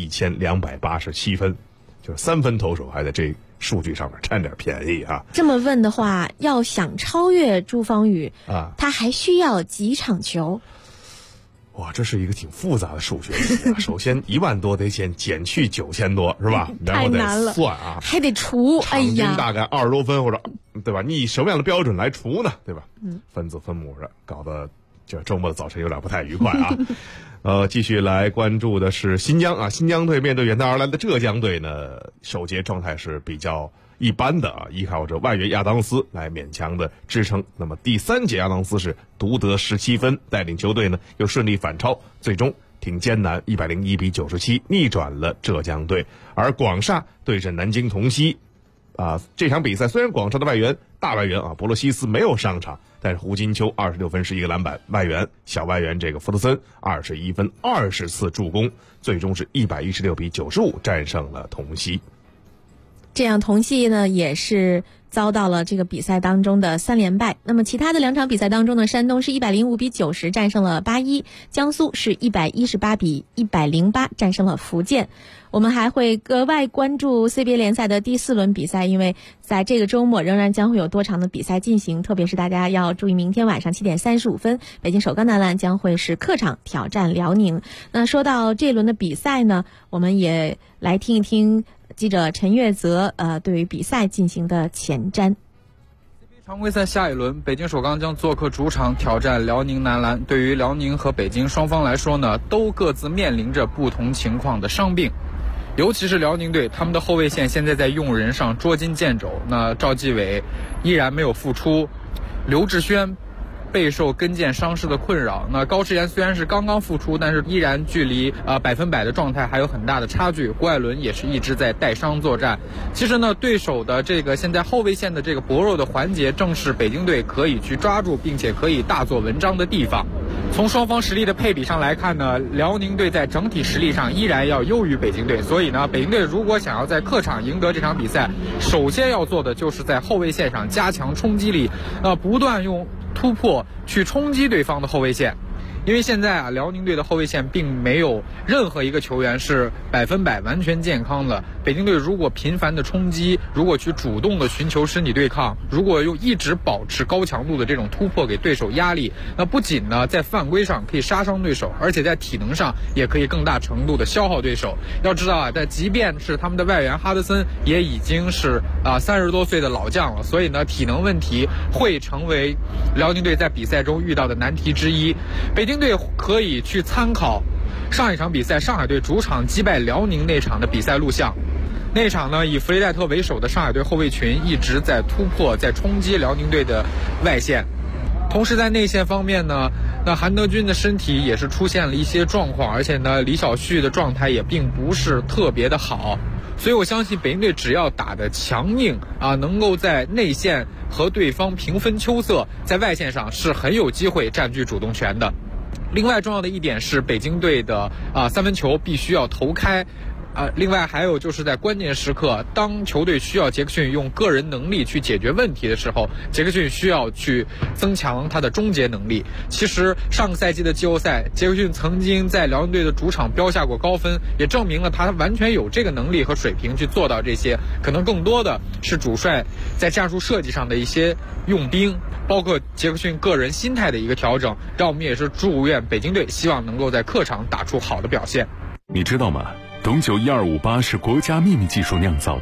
11287分，就是3分投手，还在这数据上面占点便宜啊。 这么问的话，要想超越朱芳雨啊，他还需要几场球？ 哇，这是一个挺复杂的数学题啊。首先1万多得先减去9000多，是吧？然后得算啊， 还得除，哎呀， 场均大概20多分或者，对吧？你以什么样的标准来除呢？对吧？分子分母的，搞得这周末的早晨有点不太愉快啊。继续来关注的是新疆啊，新疆队面对远道而来的浙江队呢，首节状态是比较一般的啊，依靠着外援亚当斯来勉强的支撑。那么第3节亚当斯是独得17分，带领球队呢又顺利反超，最终挺艰难101比97逆转了浙江队。而广厦对阵南京同曦啊，这场比赛虽然广厦的大外援啊博洛西斯没有上场，但是胡金秋26分11个篮板，小外援这个弗特森21分20次助攻，最终是116比95战胜了同曦。 这样同曦呢也是遭到了这个比赛当中的3连败。那么其他的2场比赛当中呢，山东是105比90战胜了81，江苏是118比108战胜了福建。我们还会格外关注 CBA 联赛的第4轮比赛，因为在这个周末仍然将会有多场的比赛进行，特别是大家要注意明天晚上7点35分，北京首钢男篮将会是客场挑战辽宁。那说到这一轮的比赛呢，我们也来听一听记者陈月泽对于比赛进行的前瞻。 常规赛下一轮，北京首钢将做客主场挑战辽宁男篮。对于辽宁和北京双方来说呢，都各自面临着不同情况的伤病。尤其是辽宁队，他们的后卫线现在在用人上捉襟见肘。那赵继伟依然没有复出，刘志轩备受跟腱伤势的困扰。那高诗岩虽然是刚刚复出，但是依然距离100%的状态还有很大的差距。郭艾伦也是一直在带伤作战。其实呢，对手的这个现在后卫线的这个薄弱的环节，正是北京队可以去抓住并且可以大做文章的地方。从双方实力的配比上来看呢，辽宁队在整体实力上依然要优于北京队，所以呢，北京队如果想要在客场赢得这场比赛，首先要做的就是在后卫线上加强冲击力，不断用突破去冲击对方的后卫线。因为现在辽宁队的后卫线并没有任何一个球员是100%完全健康的。北京队如果频繁的冲击，如果去主动的寻求身体对抗，如果又一直保持高强度的这种突破给对手压力，那不仅呢在犯规上可以杀伤对手，而且在体能上也可以更大程度的消耗对手。要知道但即便是他们的外援哈德森也已经是30多岁的老将了，所以呢体能问题会成为辽宁队在比赛中遇到的难题之一。北京队可以去参考上一场比赛上海队主场击败辽宁那场的比赛录像。那场呢，以弗雷戴特为首的上海队后卫群一直在突破，在冲击辽宁队的外线。同时在内线方面呢，那韩德君的身体也是出现了一些状况，而且呢，李晓旭的状态也并不是特别的好。所以我相信北京队只要打得强硬能够在内线和对方平分秋色，在外线上是很有机会占据主动权的。另外重要的一点是，北京队的3分球必须要投开。另外还有就是在关键时刻，当球队需要杰克逊用个人能力去解决问题的时候，杰克逊需要去增强他的终结能力。其实上个赛季的季后赛，杰克逊曾经在辽宁队的主场标下过高分，也证明了他完全有这个能力和水平去做到这些。可能更多的是主帅在战术设计上的一些用兵，包括杰克逊个人心态的一个调整，让我们也是祝愿北京队希望能够在客场打出好的表现。 你知道吗？董酒1258是国家秘密技术酿造的，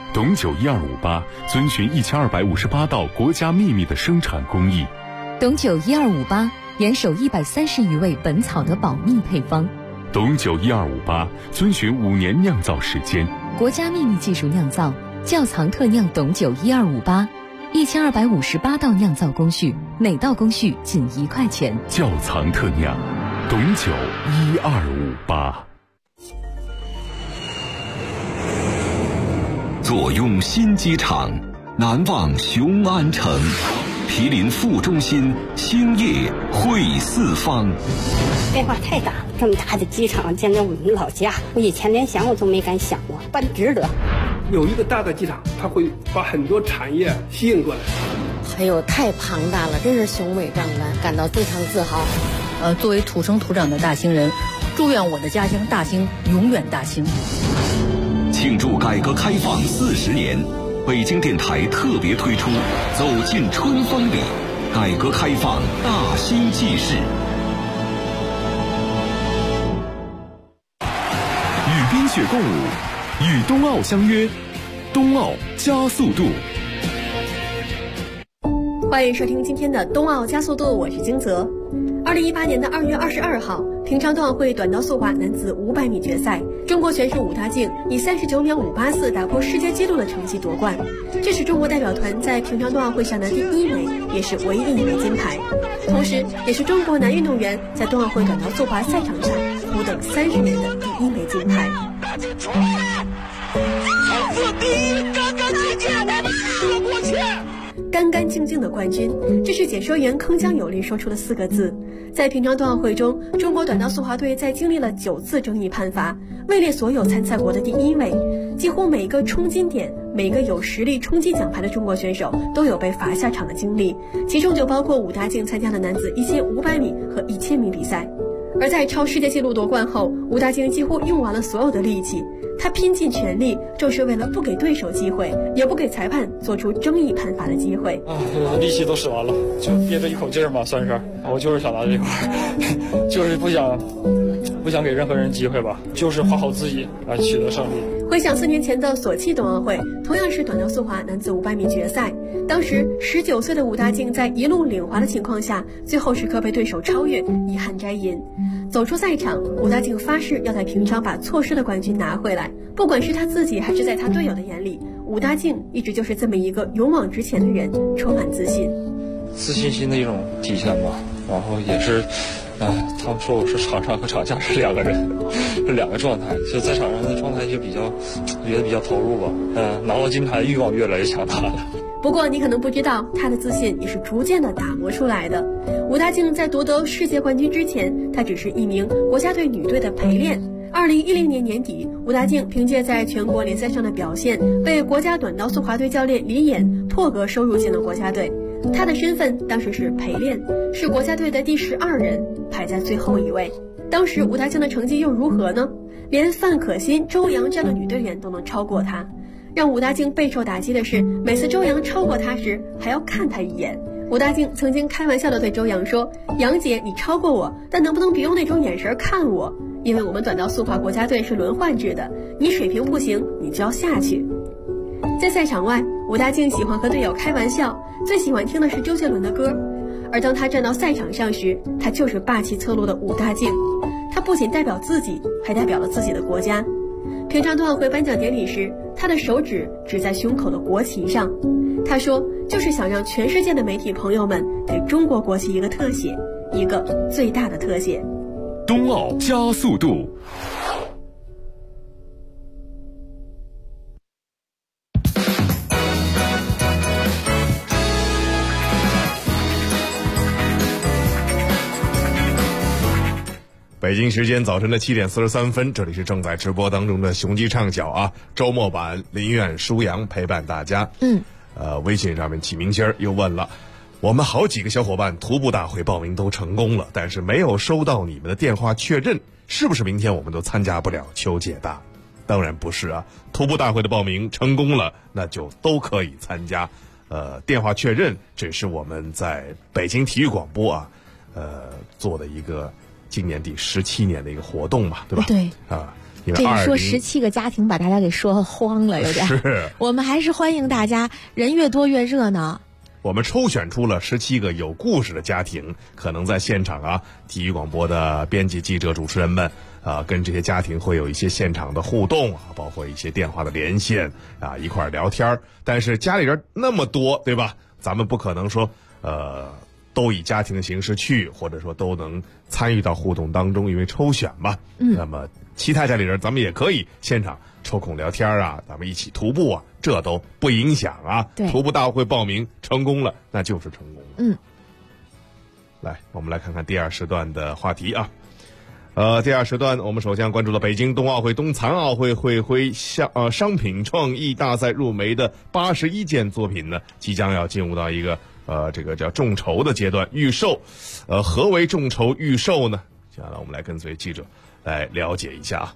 董酒1258遵循1258道国家秘密的生产工艺。 董酒1258严守130余味本草的保密配方。 董酒1258遵循5年酿造时间， 国家秘密技术酿造，窖藏特酿董酒1258，1258道酿造工序，每道工序仅1块钱。 窖藏特酿，董酒1258。 坐拥新机场，难忘雄安城。毗邻副中心，兴业汇四方。 变化太大，这么大的机场，简直我们老家，我以前连想我都没敢想过，办值得。 有一个大的机场，它会把很多产业吸引过来。 还有太庞大了，真是雄伟壮观，感到非常自豪。 作为土生土长的大兴人，祝愿我的家乡大兴永远大兴。 庆祝改革开放40年。北京电台特别推出《走进春风里》，改革开放大兴纪事。 与冰雪共舞，与冬奥相约，冬奥加速度。 欢迎收听今天的冬奥加速度，我是金泽。2018年的2月22号，平昌冬奥会短道速滑男子500米决赛，中国选手武大靖以39秒584打破世界纪录的成绩夺冠，这是中国代表团在平昌冬奥会上的第1枚，也是唯一1枚金牌，同时也是中国男运动员在冬奥会短道速滑赛场上苦等30年的第1枚金牌。干干净净的冠军，这是解说员铿锵有力说出的4个字。在平昌冬奥会中，中国短道速滑队在经历了9次争议判罚，位列所有参赛国的第1位。几乎每一个冲金点，每个有实力冲击奖牌的中国选手都有被罚下场的经历，其中就包括武大靖参加的男子1500米和1000米比赛。而在超世界纪录夺冠后，武大靖几乎用完了所有的力气，他拼尽全力，正是为了不给对手机会，也不给裁判做出争议判罚的机会。 力气都使完了，就憋着一口劲儿嘛，算是。我就是想拿这块，就是不想给任何人机会吧，就是画好自己来取得胜利。 回想4年前的索契冬奥会，同样是短道速滑男子500米决赛，当时19岁的武大靖在一路领滑的情况下，最后时刻被对手超越，遗憾摘银。走出赛场，武大靖发誓要在平昌把错失的冠军拿回来。不管是他自己还是在他队友的眼里，武大靖一直就是这么一个勇往直前的人，充满自信。 自信心的一种体现吧，然后也是。他们说我是场上和场下是2个人，是2个状态。就在场上的状态就觉得比较投入吧。拿到金牌的欲望越来越强大了。 不过你可能不知道，他的自信也是逐渐的打磨出来的。武大靖在夺得世界冠军之前，他只是一名国家队女队的陪练。2010年年底，武大靖凭借在全国联赛上的表现，被国家短道速滑队教练李琰破格收入进了国家队。他的身份当时是陪练，是国家队的第12人，排在最后1位。当时武大靖的成绩又如何呢？连范可新、周洋这样的女队员都能超过他。让武大靖备受打击的是，每次周洋超过他时，还要看他一眼。武大靖曾经开玩笑地对周洋说：“杨姐，你超过我，但能不能别用那种眼神看我？因为我们短道速滑国家队是轮换制的，你水平不行，你就要下去。”在赛场外，武大靖喜欢和队友开玩笑，最喜欢听的是周杰伦的歌。而当他站到赛场上时，他就是霸气侧漏的武大靖。他不仅代表自己，还代表了自己的国家。平昌冬奥会颁奖典礼时，他的手指指在胸口的国旗上。他说，就是想让全世界的媒体朋友们给中国国旗一个特写，一个最大的特写。 冬奥加速度。 北京时间早晨的7点43分，这里是正在直播当中的雄鸡唱晓啊，周末版林苑、舒阳陪伴大家。微信上面启明星又问了，我们好几个小伙伴徒步大会报名都成功了，但是没有收到你们的电话确认，是不是明天我们都参加不了求解答？当然不是啊，徒步大会的报名成功了，那就都可以参加。电话确认这是我们在北京体育广播做的一个今年第17年的一个活动嘛，对吧？ 对这一说17个家庭，把大家给说慌了，有点。 是。 我们还是欢迎大家，人越多越热闹。 我们抽选出了17个有故事的家庭，可能在现场体育广播的编辑、记者、主持人们跟这些家庭会有一些现场的互动包括一些电话的连线一块聊天。但是家里人那么多，对吧？咱们不可能说都以家庭的形式去，或者说都能参与到互动当中，因为抽选嘛。那么其他家里人咱们也可以现场抽空聊天咱们一起徒步这都不影响徒步大会报名成功了，那就是成功了。来，我们来看看第二时段的话题第二时段我们首先关注了北京冬奥会、冬残奥会会徽商品创意大赛入围的81件作品呢，即将要进入到一个这个叫众筹的阶段，预售。何为众筹预售呢？接下来我们来跟随记者来了解一下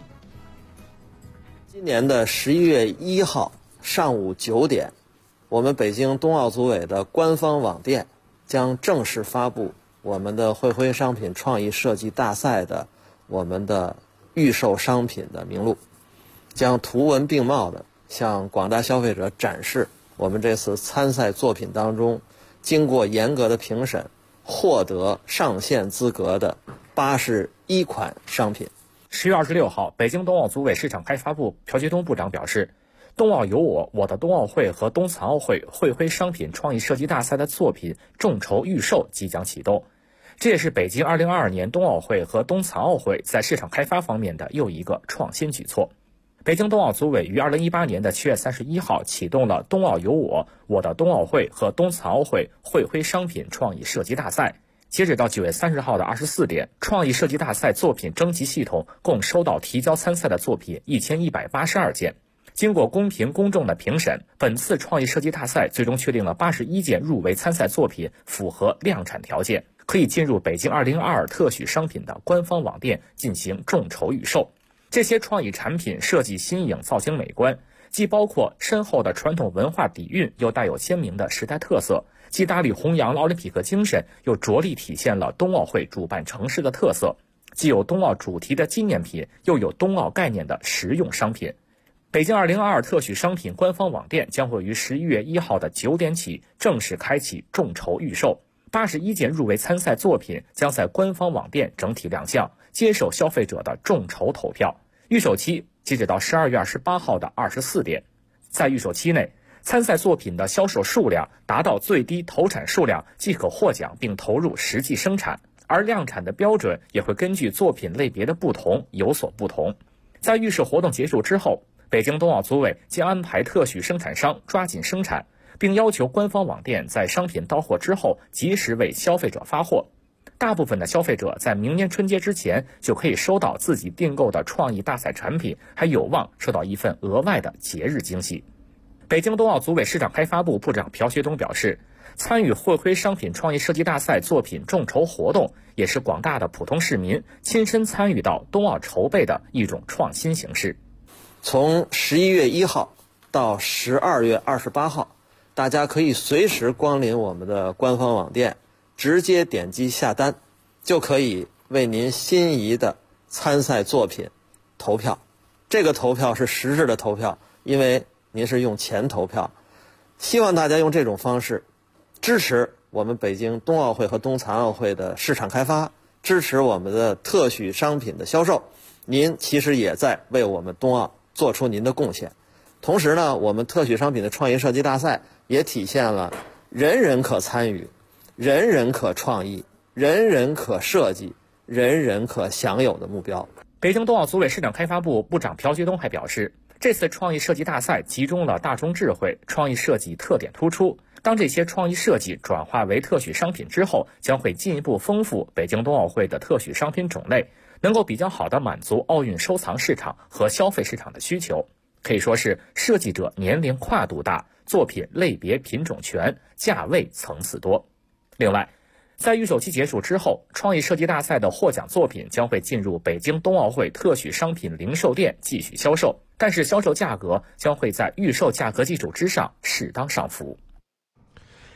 今年的11月1号上午9点，我们北京冬奥组委的官方网店将正式发布我们的会徽商品创意设计大赛的我们的预售商品的名录，将图文并茂的向广大消费者展示我们这次参赛作品当中经过严格的评审获得上线资格的81款商品。 10月26号，北京冬奥组委市场开发部朴学东部长表示，冬奥有我、我的冬奥会和冬残奥会会徽商品创意设计大赛的作品众筹预售即将启动，这也是北京2022年冬奥会和冬残奥会在市场开发方面的又一个创新举措。北京冬奥组委于2018年的7月31号启动了冬奥有我、我的冬奥会和冬残奥会会徽商品创意设计大赛。截止到9月30号的24点，创意设计大赛作品征集系统共收到提交参赛的作品1182件。经过公平公正的评审，本次创意设计大赛最终确定了81件入围参赛作品符合量产条件，可以进入北京2022特许商品的官方网店进行众筹预售。这些创意产品设计新颖、造型美观，既包括深厚的传统文化底蕴，又带有鲜明的时代特色，既大力弘扬了奥林匹克精神，又着力体现了冬奥会主办城市的特色，既有冬奥主题的纪念品，又有冬奥概念的实用商品。北京2022特许商品官方网店将会于11月1号的9点起正式开启众筹预售，81件入围参赛作品将在官方网店整体亮相，接受消费者的众筹投票。预售期截止到12月28号的24点。在预售期内，参赛作品的销售数量达到最低投产数量即可获奖并投入实际生产，而量产的标准也会根据作品类别的不同有所不同。在预售活动结束之后，北京冬奥组委将安排特许生产商抓紧生产，并要求官方网店在商品到货之后及时为消费者发货。大部分的消费者在明年春节之前就可以收到自己订购的创意大赛产品，还有望收到一份额外的节日惊喜。北京冬奥组委市场开发部部长朴学东表示，参与会徽商品创意设计大赛作品众筹活动，也是广大的普通市民亲身参与到冬奥筹备的一种创新形式。 从11月1号到12月28号，大家可以随时光临我们的官方网店，直接点击下单，就可以为您心仪的参赛作品投票。这个投票是实质的投票，因为您是用钱投票。希望大家用这种方式支持我们北京冬奥会和冬残奥会的市场开发，支持我们的特许商品的销售。您其实也在为我们冬奥做出您的贡献。同时呢，我们特许商品的创意设计大赛也体现了人人可参与、人人可创意、人人可设计、人人可享有的目标。 北京冬奥组委市场开发部部长朴学东还表示，这次创意设计大赛集中了大众智慧，创意设计特点突出。当这些创意设计转化为特许商品之后，将会进一步丰富北京冬奥会的特许商品种类，能够比较好地满足奥运收藏市场和消费市场的需求。可以说是设计者年龄跨度大，作品类别品种全，价位层次多。另外，在预售期结束之后，创意设计大赛的获奖作品将会进入北京冬奥会特许商品零售店继续销售，但是销售价格将会在预售价格基础之上适当上浮。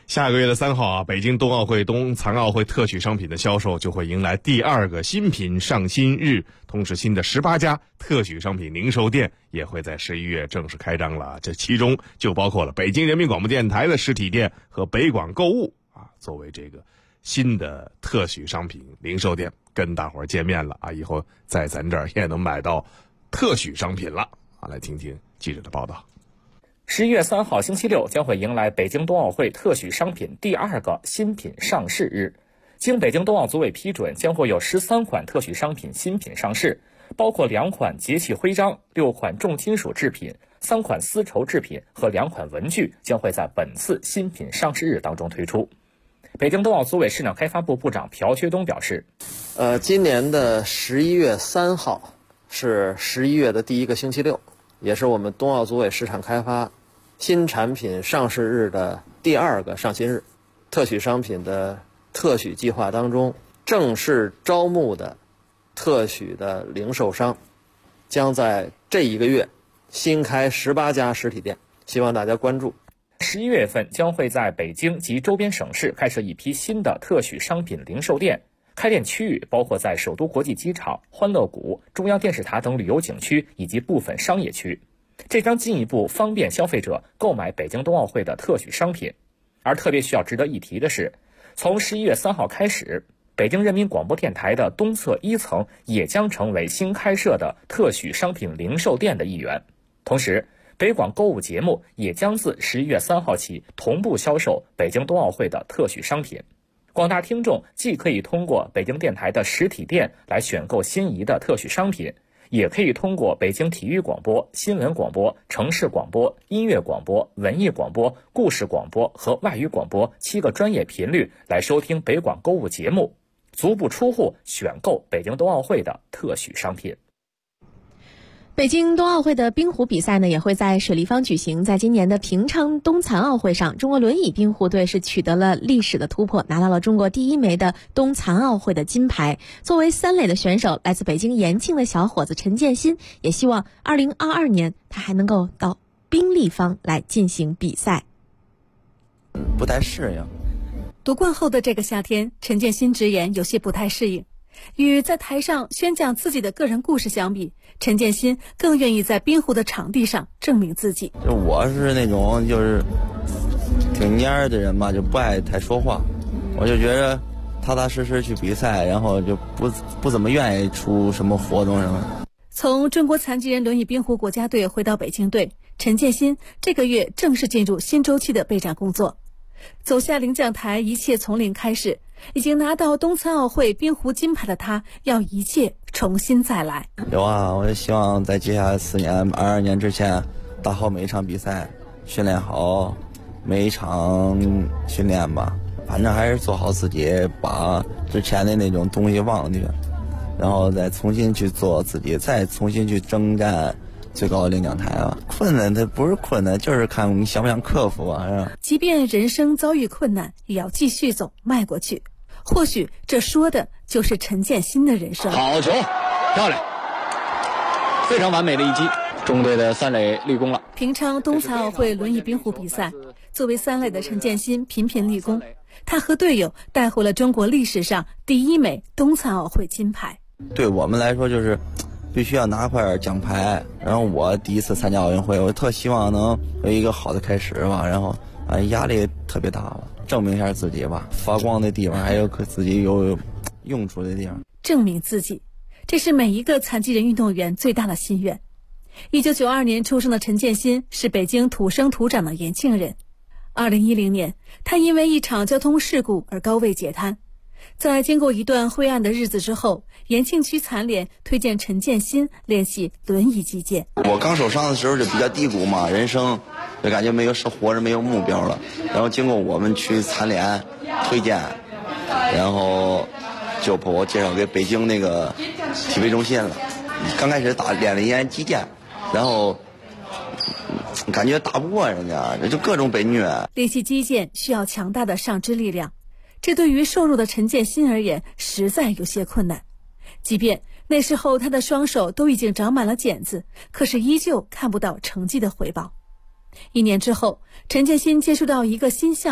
下个月的3号啊，北京冬奥会、冬残奥会特许商品的销售就会迎来第2个新品上新日，同时新的18家特许商品零售店也会在11月正式开张了。这其中就包括了北京人民广播电台的实体店和北广购物啊，作为这个新的特许商品零售店，跟大伙儿见面了啊，以后在咱这儿也能买到特许商品了啊。来听听记者的报道。 11月3号星期六将会迎来北京冬奥会特许商品第2个新品上市日。经北京冬奥组委批准，将会有13款特许商品新品上市，包括2款节气徽章、6款重金属制品、3款丝绸制品和2款文具，将会在本次新品上市日当中推出。北京冬奥组委市场开发部部长朴学东表示， 今年的11月3号是11月的第1个星期六，也是我们冬奥组委市场开发新产品上市日的第2个上新日。特许商品的特许计划当中，正式招募的特许的零售商将在这1个月新开18家实体店，希望大家关注。 11月份将会在北京及周边省市开设一批新的特许商品零售店，开店区域包括在首都国际机场、欢乐谷、中央电视塔等旅游景区以及部分商业区。这将进一步方便消费者购买北京冬奥会的特许商品。而特别需要值得一提的是，从11月3号开始，北京人民广播电台的东侧1层也将成为新开设的特许商品零售店的一员。同时，北广购物节目也将自11月3号起同步销售北京冬奥会的特许商品。广大听众既可以通过北京电台的实体店来选购心仪的特许商品，也可以通过北京体育广播、新闻广播、城市广播、音乐广播、文艺广播、故事广播和外语广播7个专业频率来收听北广购物节目，足不出户选购北京冬奥会的特许商品。 北京冬奥会的冰壶比赛呢，也会在水立方举行。在今年的平昌冬残奥会上，中国轮椅冰壶队是取得了历史的突破，拿到了中国第1枚的冬残奥会的金牌。作为3垒的选手，来自北京延庆的小伙子陈建新也希望2022年他还能够到冰立方来进行比赛。 不太适应。 夺冠后的这个夏天，陈建新直言有些不太适应。与在台上宣讲自己的个人故事相比，陈建新更愿意在冰壶的场地上证明自己。 就我是那种就是挺蔫儿的人嘛，就不爱太说话，我就觉得踏踏实实去比赛，然后就不怎么愿意出什么活动什么。 从中国残疾人轮椅冰壶国家队回到北京队，陈建新这个月正式进入新周期的备战工作。走下领奖台，一切从零开始。已经拿到冬残奥会冰壶金牌的他，要一切重新再来。 有啊，我也希望在接下来4年，22年之前打好每一场比赛，训练好每一场训练吧。反正还是做好自己，把之前的那种东西忘记，然后再重新去做自己，再重新去征战最高的领奖台吧。困难它不是困难，就是看你想不想克服啊，是吧？ 即便人生遭遇困难，也要继续走，迈过去。或许这说的就是陈建新的人生。 好球，漂亮，非常完美的一击，中队的3垒立功了。 平昌冬残奥会轮椅冰壶比赛，作为3垒的陈建新频频立功，他和队友带回了中国历史上第1枚冬残奥会金牌。 对我们来说就是必须要拿块奖牌，然后我第一次参加奥运会，我特希望能有一个好的开始吧，然后压力特别大吧，证明一下自己吧，发光的地方还有自己有用处的地方。 证明自己，这是每一个残疾人运动员最大的心愿。1992年出生的陈建新是北京土生土长的延庆人。2010年，他因为一场交通事故而高位截瘫。在经过一段灰暗的日子之后，延庆区残联推荐陈建新练习轮椅击剑。 我刚受伤的时候就比较低谷嘛，人生就感觉没有活着没有目标了。然后经过我们区残联推荐，然后就把我介绍给北京那个体育中心了。刚开始练了1年击剑，然后感觉打不过人家，就各种被虐。 练习击剑需要强大的上肢力量，这对于瘦弱的陈建新而言实在有些困难。即便那时候他的双手都已经长满了茧子，可是依旧看不到成绩的回报。1年之后，陈建新接触到一个新项目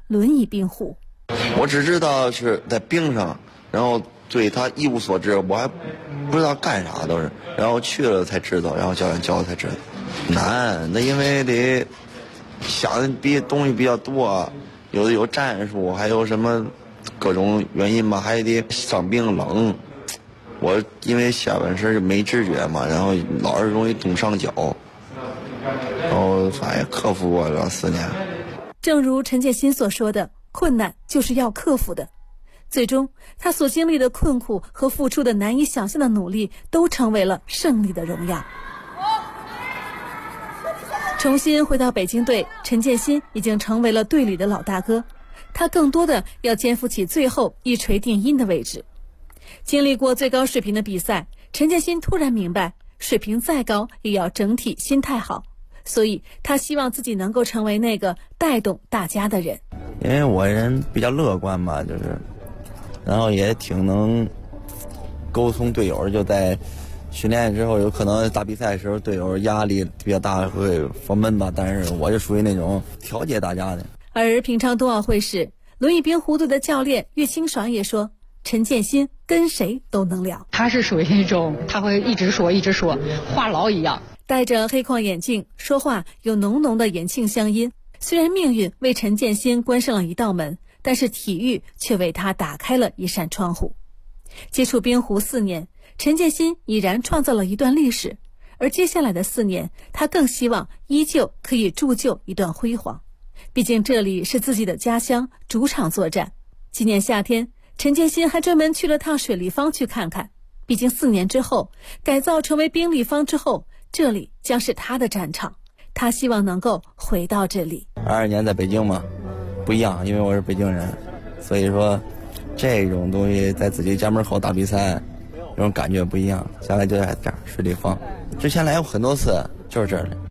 轮椅冰壶。 我只知道是在冰上，然后对他一无所知，我还不知道干啥都是，然后去了才知道，然后教练教才知道。难，那因为得想的东西比较多，有的有战术，还有什么各种原因吧，还得伤冰冷。我因为下半身就没知觉嘛，然后老是容易冻伤脚，然后反正克服过了4年。 正如陈建新所说的，困难就是要克服的。最终，他所经历的困苦和付出的难以想象的努力，都成为了胜利的荣耀。重新回到北京队，陈建新已经成为了队里的老大哥，他更多的要肩负起最后一锤定音的位置。经历过最高水平的比赛，陈建新突然明白，水平再高也要整体心态好，所以他希望自己能够成为那个带动大家的人。 因为我人比较乐观嘛，然后也挺能沟通队友，就在训练之后，有可能打比赛的时候队友压力比较大会发闷吧，但是我就属于那种调节大家的。 而平昌冬奥会时，轮椅冰壶队的教练岳清爽也说，陈建新跟谁都能聊， 他是属于那种他会一直说话痨一样， 戴着黑框眼镜，说话有浓浓的延庆乡音。虽然命运为陈建新关上了一道门，但是体育却为他打开了一扇窗户。接触冰壶4年，陈建新已然创造了一段历史，而接下来的4年，他更希望依旧可以铸就一段辉煌。毕竟这里是自己的家乡，主场作战。今年夏天，陈建新还专门去了趟水立方去看看。毕竟4年之后，改造成为冰立方之后，这里将是他的战场。他希望能够回到这里。 22年在北京嘛，不一样，因为我是北京人，所以说这种东西在自己家门口打比赛，这种感觉不一样。下来就在这儿水立方，之前来过很多次，就是这里。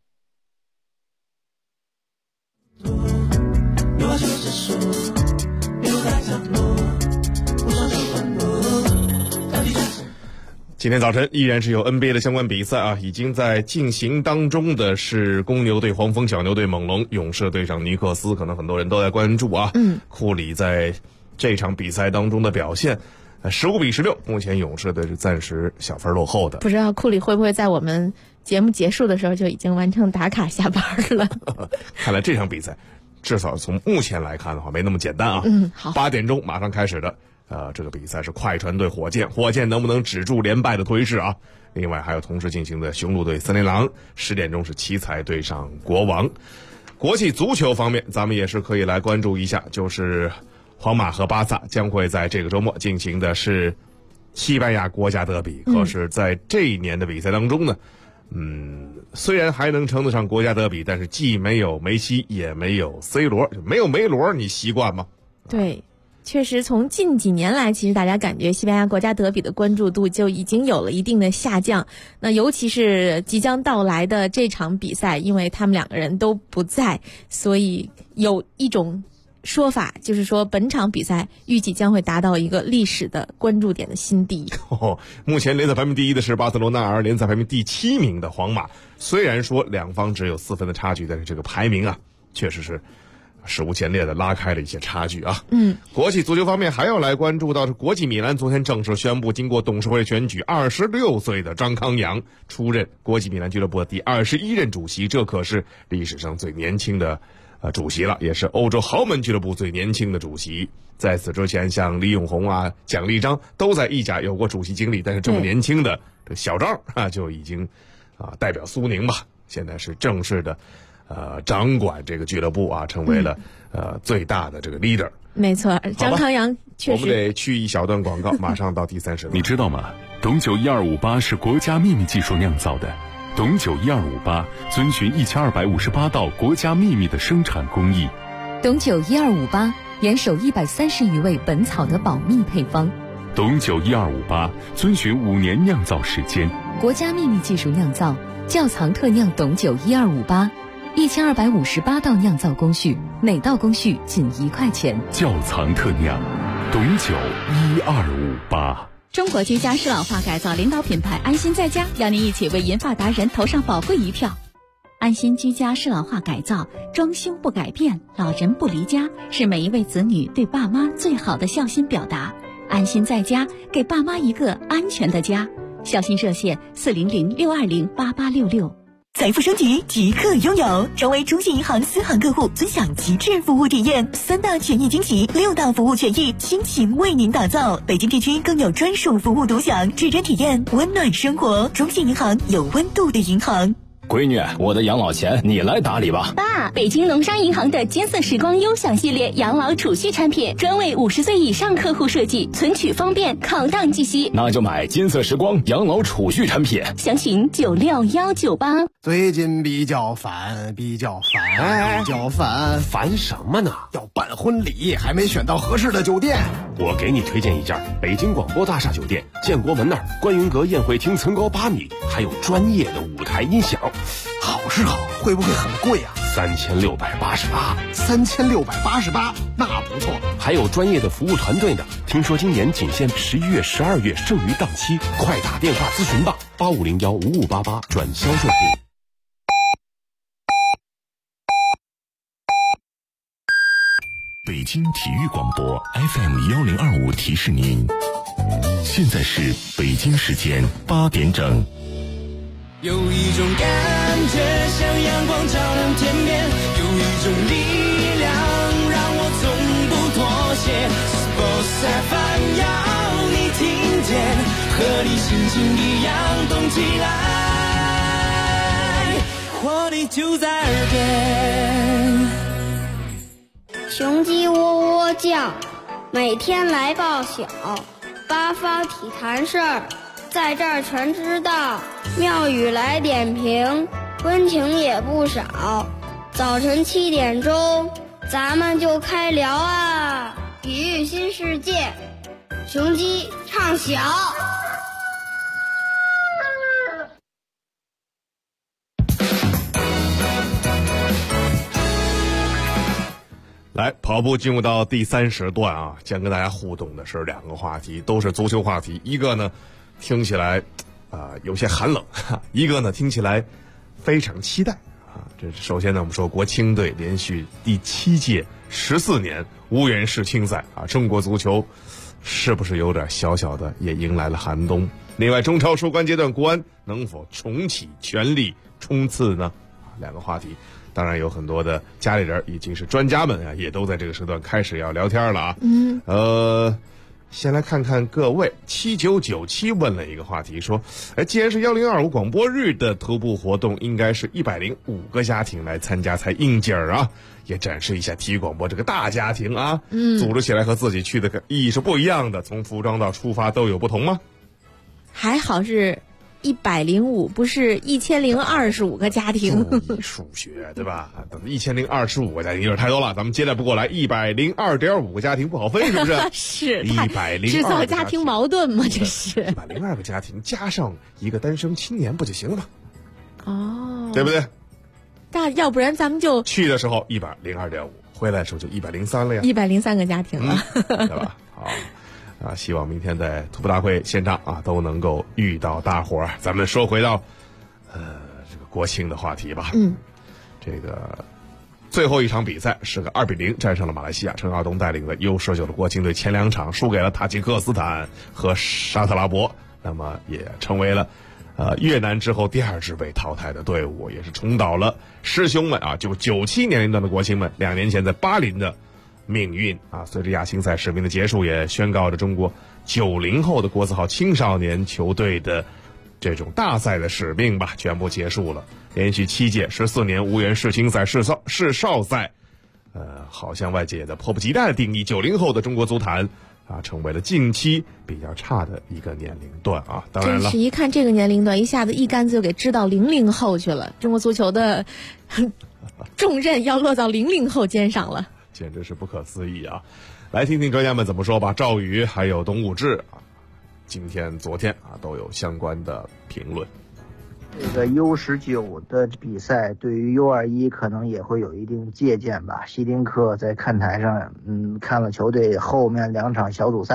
今天早晨依然是有 NBA 的相关比赛啊，已经在进行当中的是公牛队黄蜂、小牛队猛龙、勇士对上尼克斯，可能很多人都在关注啊。库里在这场比赛当中的表现，15-16，目前勇士队是暂时小分落后的。 不知道库里会不会在我们节目结束的时候就已经完成打卡下班了？ 看来这场比赛至少从目前来看的话，没那么简单啊。 好 ，8点钟马上开始的。这个比赛是快船对火箭，火箭能不能止住连败的颓势啊？另外还有同时进行的雄鹿对森林狼，10点钟是奇才对上国王。国际足球方面，咱们也是可以来关注一下，就是皇马和巴萨将会在这个周末进行的是西班牙国家德比。可是在这一年的比赛当中呢，虽然还能称得上国家德比，但是既没有梅西也没有 C 罗，没有梅罗，你习惯吗？ 对，确实从近几年来，其实大家感觉西班牙国家德比的关注度就已经有了一定的下降。那尤其是即将到来的这场比赛，因为他们2个人都不在，所以有一种说法就是说，本场比赛预计将会达到一个历史的关注点的新低。 目前联赛排名第1的是巴塞罗那，而联赛排名第7名的皇马，虽然说两方只有4分的差距，但是这个排名啊，确实是史无前例的拉开了一些差距啊。国际足球方面还要来关注到是国际米兰昨天正式宣布，经过董事会选举，26岁的张康阳出任国际米兰俱乐部的第21任主席，这可是历史上最年轻的主席了，也是欧洲豪门俱乐部最年轻的主席。在此之前，像李永红啊、蒋立章都在意甲有过主席经历，但是这么年轻的这小张啊，就已经代表苏宁吧，现在是正式的掌管这个俱乐部啊，成为了最大的这个 leader。 没错，张康阳确实。 我们得去一小段广告，马上到第30段。 你知道吗？董酒1258是国家秘密技术酿造的。董酒1258遵循1258道国家秘密的生产工艺。 董酒1258严守130余位本草的保密配方。 董酒1258遵循5年酿造时间， 国家秘密技术酿造，窖藏特酿董酒1258，1258道酿造工序，每道工序仅1块钱。 窖藏特酿，董酒1258。 中国居家适老化改造领导品牌安心在家，邀您一起为银发达人投上宝贵一票。 安心居家适老化改造，装修不改变，老人不离家，是每一位子女对爸妈最好的孝心表达。安心在家，给爸妈一个安全的家。孝心热线400-620-8866。 财富升级即刻拥有，成为中信银行私行客户，尊享极致服务体验，3大权益惊喜，6大服务权益倾情为您打造。北京地区更有专属服务独享，至臻体验温暖生活。中信银行，有温度的银行。 闺女，我的养老钱你来打理吧。 爸，北京农商银行的金色时光优享系列养老储蓄产品，专为50岁以上客户设计，存取方便，考档计息。 那就买金色时光养老储蓄产品， 详询96198。 最近比较烦， 烦什么呢？ 要办婚礼，还没选到合适的酒店。 我给你推荐一家北京广播大厦酒店，建国门那儿观云阁宴会厅层高8米，还有专业的舞台音响。 好是好，会不会很贵啊 ？3688， 那不错。 还有专业的服务团队呢。听说今年仅限11月、12月剩余档期，快打电话咨询吧，85015588转销售厅。 北京体育广播 FM1025提示您，现在是北京时间8点整。 有一种感觉像阳光照亮天边，有一种力量让我从不妥协。Sports FM 要你听见，和你心情一样动起来，活力就在耳边。 雄鸡喔喔叫，每天来报晓，八方体坛事儿在这儿全知道，庙宇来点评，温情也不少。早晨7点钟，咱们就开聊啊！体育新世界，雄鸡唱晓。 来，跑步进入到第3时段啊，将跟大家互动的是2个话题，都是足球话题。一个呢，听起来有些寒冷，一个呢听起来非常期待啊。这首先呢，我们说国青队连续第7届14年无缘世青赛啊，中国足球是不是有点小小的也迎来了寒冬？另外，中超收官阶段，国安能否重启全力冲刺呢？2个话题。当然有很多的家里人以及是专家们啊，也都在这个时段开始要聊天了啊。先来看看各位7997问了一个话题，说，既然是1025广播日的头部活动，应该是105个家庭来参加才应景儿啊，也展示一下体育广播这个大家庭啊。组织起来和自己去的意义是不一样的，从服装到出发都有不同吗？ 还好是105，不是1025个家庭。 注意数学，对吧？等1025个家庭有点太多了，咱们接待不过来。102.5个家庭不好分，是不是？ 是 102 制造家庭矛盾吗？这是 102个家庭加上一个单身青年不就行了吗？ 哦， 对不对？ 那要不然咱们就去的时候102.5，回来的时候就103了呀。 103个家庭了， 对吧？好。希望明天在徒步大会现场啊都能够遇到大伙儿。咱们说回到这个国青的话题吧。这个最后一场比赛是个2-0战胜了马来西亚，陈浩东带领的 U19 的国青队前2场输给了塔吉克斯坦和沙特拉伯，那么也成为了越南之后第2支被淘汰的队伍，也是重蹈了师兄们啊，就97年龄段的国青们2年前在巴林的命运啊。随着亚青赛使命的结束，也宣告着中国90后的国字号青少年球队的这种大赛的使命吧，全部结束了。连续7届14年无缘世青赛、世少赛，好像外界也在迫不及待的定义90后的中国足坛啊，成为了近期比较差的一个年龄段啊。当然了， 真是一看这个年龄段，一下子一竿子就给支到00后去了。中国足球的重任要落到00后肩上了。 简直是不可思议啊！来听听专家们怎么说吧。赵宇还有董武志啊，今天、昨天啊都有相关的评论。 这个 U19 的比赛对于 U21 可能也会有一定借鉴吧。希丁克在看台上，看了球队后面2场小组赛，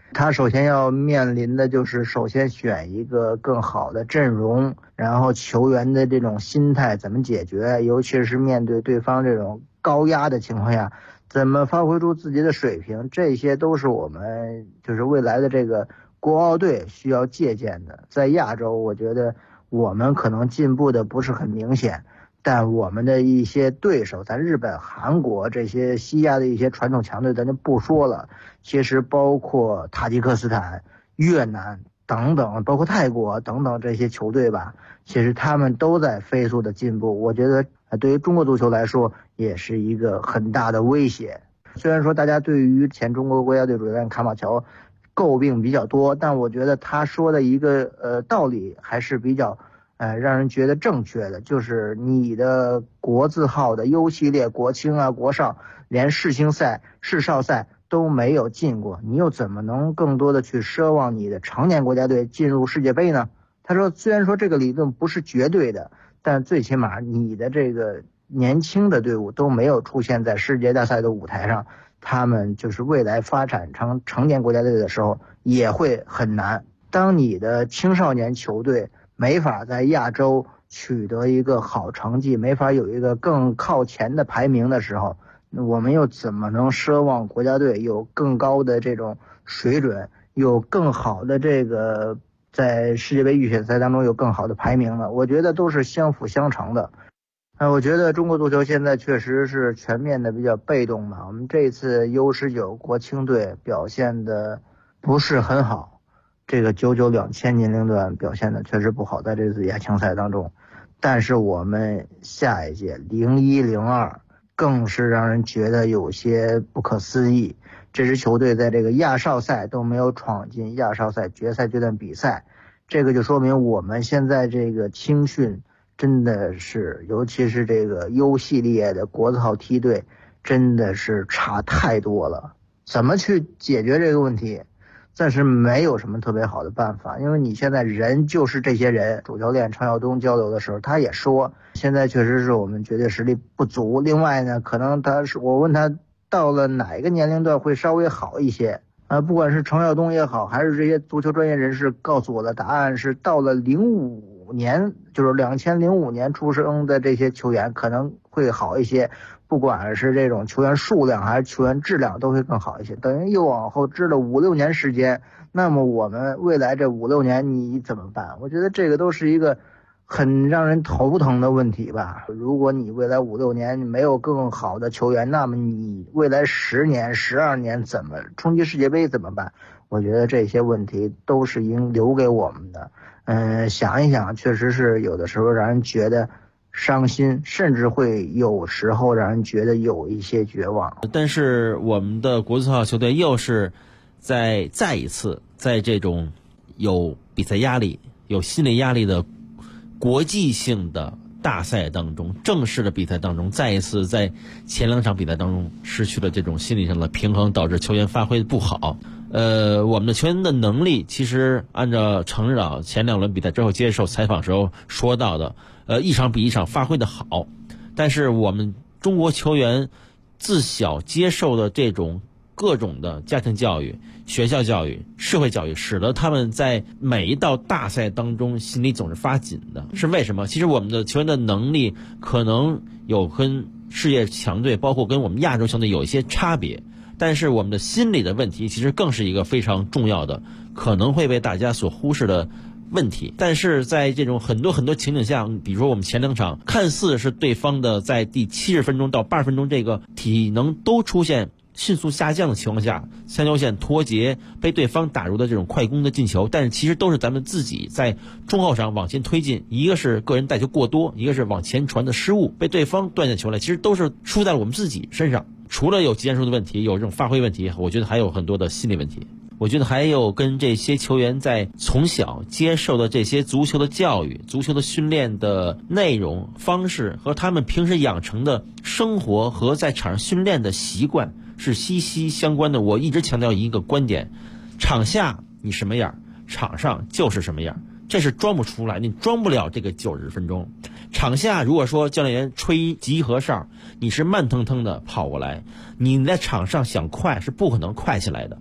他首先要面临的就是首先选一个更好的阵容，然后球员的这种心态怎么解决，尤其是面对对方这种高压的情况下怎么发挥出自己的水平，这些都是我们就是未来的这个国奥队需要借鉴的。在亚洲我觉得我们可能进步的不是很明显，但我们的一些对手，咱日本、韩国这些西亚的一些传统强队咱就不说了，其实包括塔吉克斯坦、越南等等，包括泰国等等这些球队吧，其实他们都在飞速的进步。我觉得对于中国足球来说也是一个很大的威胁。虽然说大家对于前中国国家队主教练卡马乔诟病比较多，但我觉得他说的一个道理还是比较让人觉得正确的，就是你的国字号的优系列、国青啊、国少，连世青赛、世少赛都没有进过，你又怎么能更多的去奢望你的成年国家队进入世界杯呢？他说，虽然说这个理论不是绝对的，但最起码你的这个年轻的队伍都没有出现在世界大赛的舞台上，他们就是未来发展成年国家队的时候也会很难。当你的青少年球队没法在亚洲取得一个好成绩，没法有一个更靠前的排名的时候，我们又怎么能奢望国家队有更高的这种水准，有更好的这个在世界杯预选赛当中有更好的排名呢？我觉得都是相辅相成的。我觉得中国足球现在确实是全面的比较被动嘛。我们这次 U19 国青队表现的不是很好，这个99、2000年龄段表现的确实不好，在这次亚青赛当中。但是我们下一届01、02更是让人觉得有些不可思议，这支球队在这个亚少赛都没有闯进亚少赛决赛阶段比赛，这个就说明我们现在这个青训真的是，尤其是这个 U 系列的国字号梯队真的是差太多了。怎么去解决这个问题，暂时没有什么特别好的办法，因为你现在人就是这些人。主教练程晓东交流的时候他也说，现在确实是我们绝对实力不足。另外呢，可能我问他到了哪一个年龄段会稍微好一些，不管是程晓东也好，还是这些足球专业人士告诉我的答案是到了05年，就是2005年出生的这些球员可能会好一些，不管是这种球员数量还是球员质量都会更好一些。等于又往后支了5、6年时间，那么我们未来这5、6年你怎么办？我觉得这个都是一个很让人头疼的问题吧。如果你未来5、6年没有更好的球员，那么你未来10年、12年怎么冲击世界杯怎么办？我觉得这些问题都是应留给我们的。想一想，确实是有的时候让人觉得伤心，甚至会有时候让人觉得有一些绝望。 但是我们的国字号球队又是再一次在这种有比赛压力、有心理压力的国际性的大赛当中，正式的比赛当中，再一次在前2场比赛当中失去了这种心理上的平衡，导致球员发挥不好。我们的球员的能力，其实按照程指导前2轮比赛之后接受采访时候说到的，一场比一场发挥的好，但是我们中国球员自小接受的这种各种的家庭教育、学校教育、社会教育，使得他们在每一道大赛当中心里总是发紧的。是为什么？其实我们的球员的能力可能有跟世界强队，包括跟我们亚洲强队有一些差别，但是我们的心理的问题其实更是一个非常重要的，可能会被大家所忽视的问题。但是在这种很多情景下，比如说我们前2场看似是对方的在第70分钟到80分钟这个体能都出现迅速下降的情况下，三角线脱节被对方打入的这种快攻的进球，但是其实都是咱们自己在中后场往前推进，一个是个人带球过多，一个是往前传的失误，被对方断下球来，其实都是输在了我们自己身上。除了有技战术的问题，有这种发挥问题，我觉得还有很多的心理问题。我觉得还有跟这些球员在从小接受的这些足球的教育、足球的训练的内容方式和他们平时养成的生活和在场上训练的习惯是息息相关的。我一直强调一个观点，场下你什么样，场上就是什么样，这是装不出来，你装不了这个90分钟。场下如果说教练员吹集合哨，你是慢腾腾的跑过来，你在场上想快是不可能快起来的。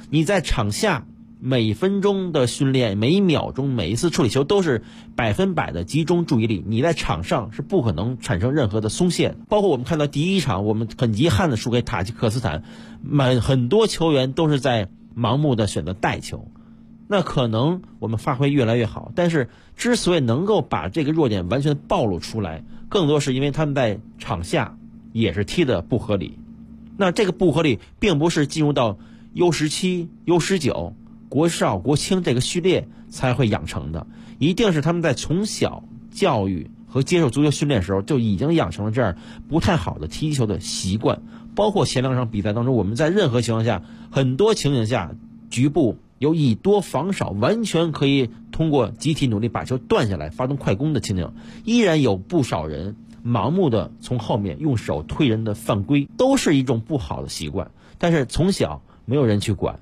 你在场下每分钟的训练，每一秒钟，每一次处理球都是100%的集中注意力，你在场上是不可能产生任何的松懈。包括我们看到第一场，我们很遗憾的输给塔吉克斯坦，很多球员都是在盲目的选择带球。那可能我们发挥越来越好，但是之所以能够把这个弱点完全暴露出来，更多是因为他们在场下也是踢得不合理。那这个不合理并不是进入到 U17、U19、国少、国青这个序列才会养成的，一定是他们在从小教育和接受足球训练的时候就已经养成了这样不太好的踢球的习惯。包括前2场比赛当中，我们在任何情况下，很多情形下局部有以多防少，完全可以通过集体努力把球断下来发动快攻的情景，依然有不少人盲目的从后面用手推人的犯规，都是一种不好的习惯，但是从小没有人去管。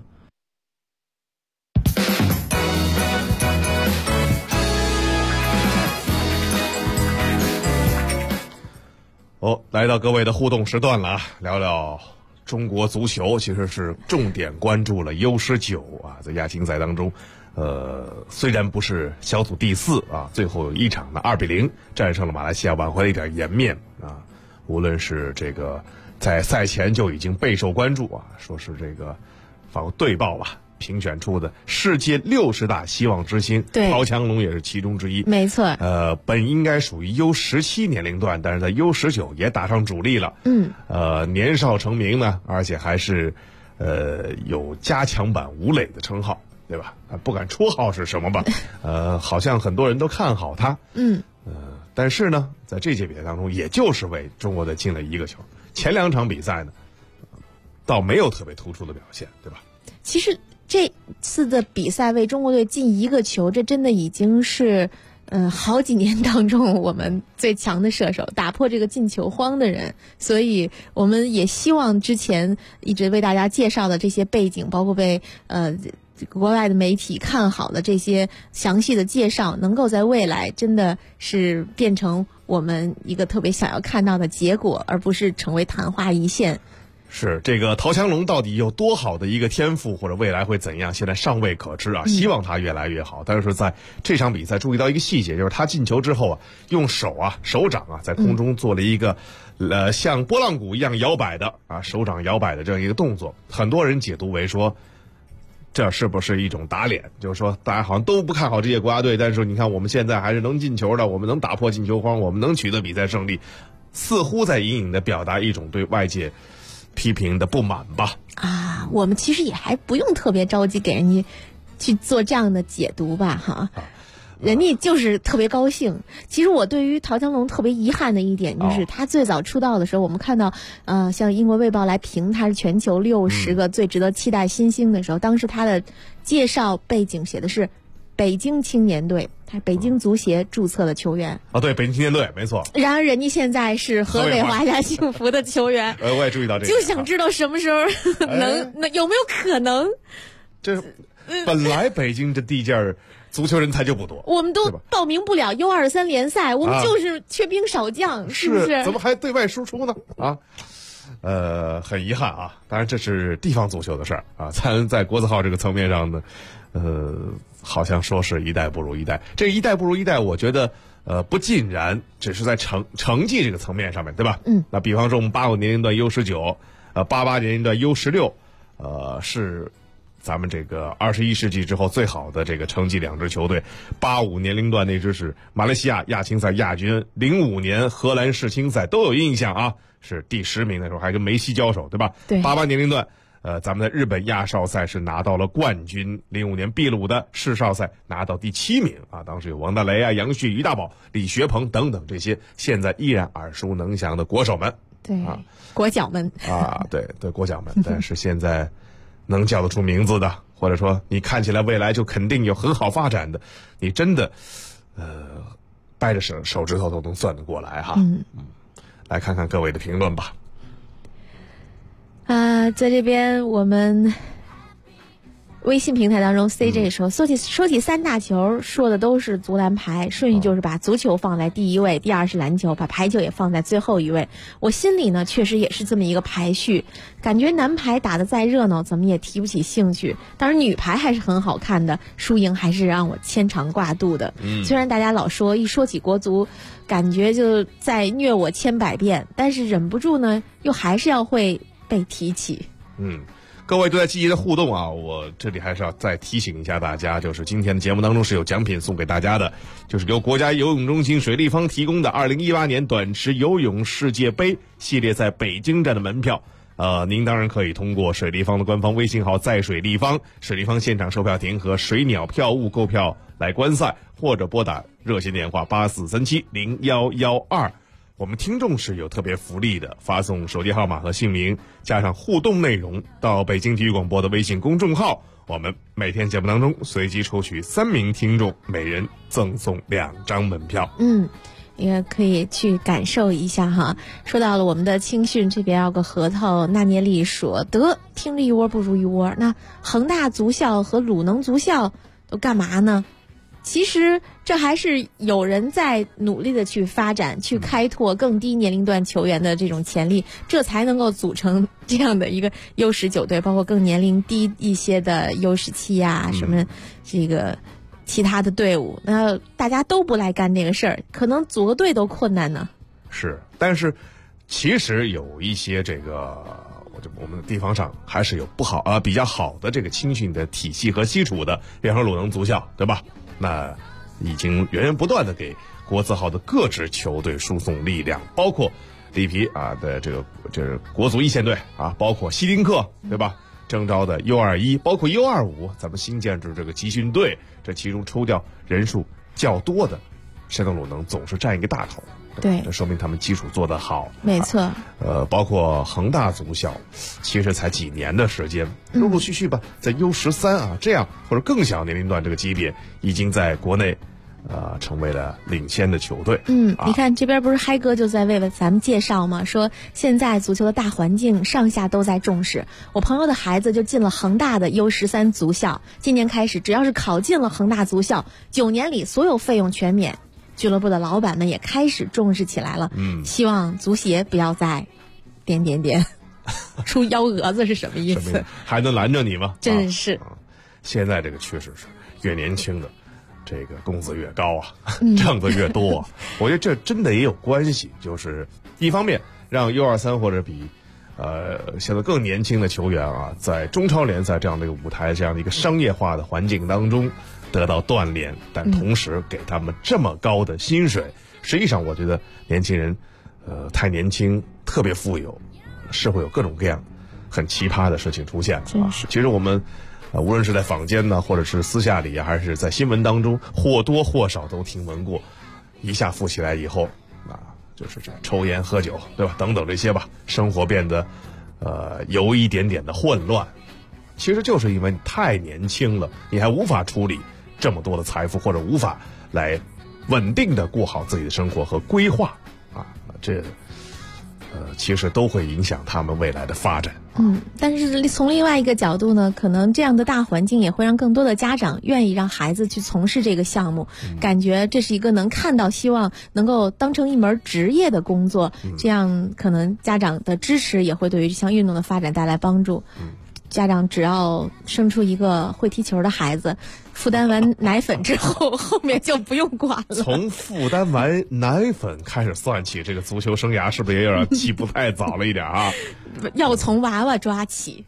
来到各位的互动时段了啊，聊聊中国足球，其实是重点关注了 U19 啊，在亚青赛当中，虽然不是小组第4啊，最后一场呢2-0战胜了马来西亚，挽回了一点颜面啊。无论是这个在赛前就已经备受关注啊，说是这个法国队报吧评选出的世界60大希望之星，陶强龙也是其中之一。 没错。 本应该属于 U17 年龄段，但是在 U19 也打上主力了。年少成名呢，而且还是有加强版吴磊的称号，对吧？不敢绰号是什么吧？好像很多人都看好他。但是呢，在这届比赛当中，也就是为中国队进了1个球。前2场比赛呢，倒没有特别突出的表现，对吧？ 其实这次的比赛为中国队进1个球，这真的已经是好几年当中我们最强的射手，打破这个进球荒的人。所以我们也希望之前一直为大家介绍的这些背景，包括被国外的媒体看好的这些详细的介绍，能够在未来真的是变成我们一个特别想要看到的结果，而不是成为昙花一现。 是这个陶强龙到底有多好的一个天赋，或者未来会怎样，现在尚未可知啊。希望他越来越好。但是在这场比赛注意到一个细节，就是他进球之后啊，用手掌在空中做了一个像拨浪鼓一样摇摆的手掌摇摆的这样一个动作。很多人解读为说，这是不是一种打脸？就是说大家好像都不看好这届国家队，但是你看我们现在还是能进球的，我们能打破进球荒，我们能取得比赛胜利，似乎在隐隐的表达一种对外界批评的不满吧。 我们其实也还不用特别着急给人家去做这样的解读吧哈。人家就是特别高兴。其实我对于陶强龙特别遗憾的一点，就是他最早出道的时候，我们看到像英国卫报来评他是全球60个最值得期待新星的时候，当时他的介绍背景写的是北京青年队，他是北京足协注册的球员。 对，北京青年队没错。 然而人家现在是河北华夏幸福的球员。 我也注意到这个， 就想知道什么时候能有没有可能？ 这本来北京这地界儿足球人才就不多， 我们都报名不了 U23 联赛，我们就是缺兵少将，是不是？ 怎么还对外输出呢？很遗憾啊。当然这是地方足球的事儿啊，咱在国字号这个层面上呢，好像说是一代不如一代。这一代不如一代，我觉得不尽然只是在成绩这个层面上面，对吧？那比方说我们85年龄段 U19， 88年龄段 U16， 是咱们这个21世纪之后最好的这个成绩2支球队。85年龄段那支是马来西亚亚青赛亚军，05年荷兰世青赛都有印象啊，是第10名的时候还跟梅西交手，对吧？ 对。 88年龄段咱们的日本亚少赛是拿到了冠军，05年秘鲁的世少赛拿到第7名啊，当时有王大雷啊、杨旭、于大宝、李学鹏等等这些现在依然耳熟能详的国手们。 对国脚们对国脚们。但是现在能叫得出名字的，或者说你看起来未来就肯定有很好发展的，你真的掰着手指头都能算得过来哈。来看看各位的评论吧。 在这边我们微信平台当中 CJ 说，说起三大球，说的都是足篮排，顺序就是把足球放在第一位，第二是篮球，把排球也放在最后一位。我心里呢确实也是这么一个排序，感觉男排打得再热闹，怎么也提不起兴趣。当然女排还是很好看的，输赢还是让我牵肠挂肚的。虽然大家老说一说起国足，感觉就在虐我千百遍，但是忍不住呢，又还是要会被提起。 各位都在积极的互动啊！我这里还是要再提醒一下大家，就是今天的节目当中是有奖品送给大家的，就是由国家游泳中心水立方提供的2018年短池游泳世界杯系列在北京站的门票。您当然可以通过水立方的官方微信号在水立方、水立方现场售票亭和水鸟票务购票来观赛，或者拨打热线电话84370112。我们听众是有特别福利的，发送手机号码和姓名加上互动内容到北京体育广播的微信公众号，我们每天节目当中随机抽取3名听众，每人赠送2张门票。 也可以去感受一下哈。说到了我们的青训这边，有个核桃那涅利说，得听着一窝不如一窝，那恒大足校和鲁能足校都干嘛呢？其实这还是有人在努力的去发展，去开拓更低年龄段球员的这种潜力，这才能够组成这样的一个U19队，包括更年龄低一些的U17啊，什么这个其他的队伍。那大家都不来干这个事儿，可能组个队都困难呢。 是，但是其实有一些这个我们的地方上还是有比较好的这个青训的体系和基础的，比方说鲁能足校，对吧？那已经源源不断的给国字号的各支球队输送力量，包括里皮的这是国足一线队包括希丁克，对吧？征召的 U21， 包括 U25， 咱们新建制这个集训队，这其中抽调人数较多的山东鲁能总是占一个大头。 对， 这说明他们基础做得好。 没错。 包括恒大足校，其实才几年的时间，陆陆续续吧，在 U13这样或者更小年龄段这个级别，已经在国内成为了领先的球队。 你看这边不是嗨哥就在为咱们介绍吗？说现在足球的大环境上下都在重视。我朋友的孩子就进了恒大的 U13足校，今年开始只要是考进了恒大足校，9年里所有费用全免。俱乐部的老板们也开始重视起来了，希望足协不要再出幺蛾子是什么意思？ 还能拦着你吗？ 真是。 现在这个趋势是越年轻的这个工资越高挣得越多我觉得这真的也有关系，就是一方面让 U23 或者比现在更年轻的球员在中超联赛这样的一个舞台，这样的一个商业化的环境当中得到锻炼，但同时给他们这么高的薪水，实际上我觉得年轻人太年轻特别富有，是会有各种各样很奇葩的事情出现其实我们无论是在坊间呢，或者是私下里还是在新闻当中，或多或少都听闻过，一下富起来以后就是这抽烟喝酒，对吧？等等这些吧，生活变得有一点点的混乱。其实就是因为你太年轻了，你还无法处理这么多的财富，或者无法来稳定的过好自己的生活和规划这其实都会影响他们未来的发展。 但是从另外一个角度呢，可能这样的大环境也会让更多的家长愿意让孩子去从事这个项目，感觉这是一个能看到希望能够当成一门职业的工作，这样可能家长的支持也会对于这项运动的发展带来帮助。家长只要生出一个会踢球的孩子，负担完奶粉之后，后面就不用管了。 从负担完奶粉开始算起，这个足球生涯是不是也有点起步太早了一点要从娃娃抓起。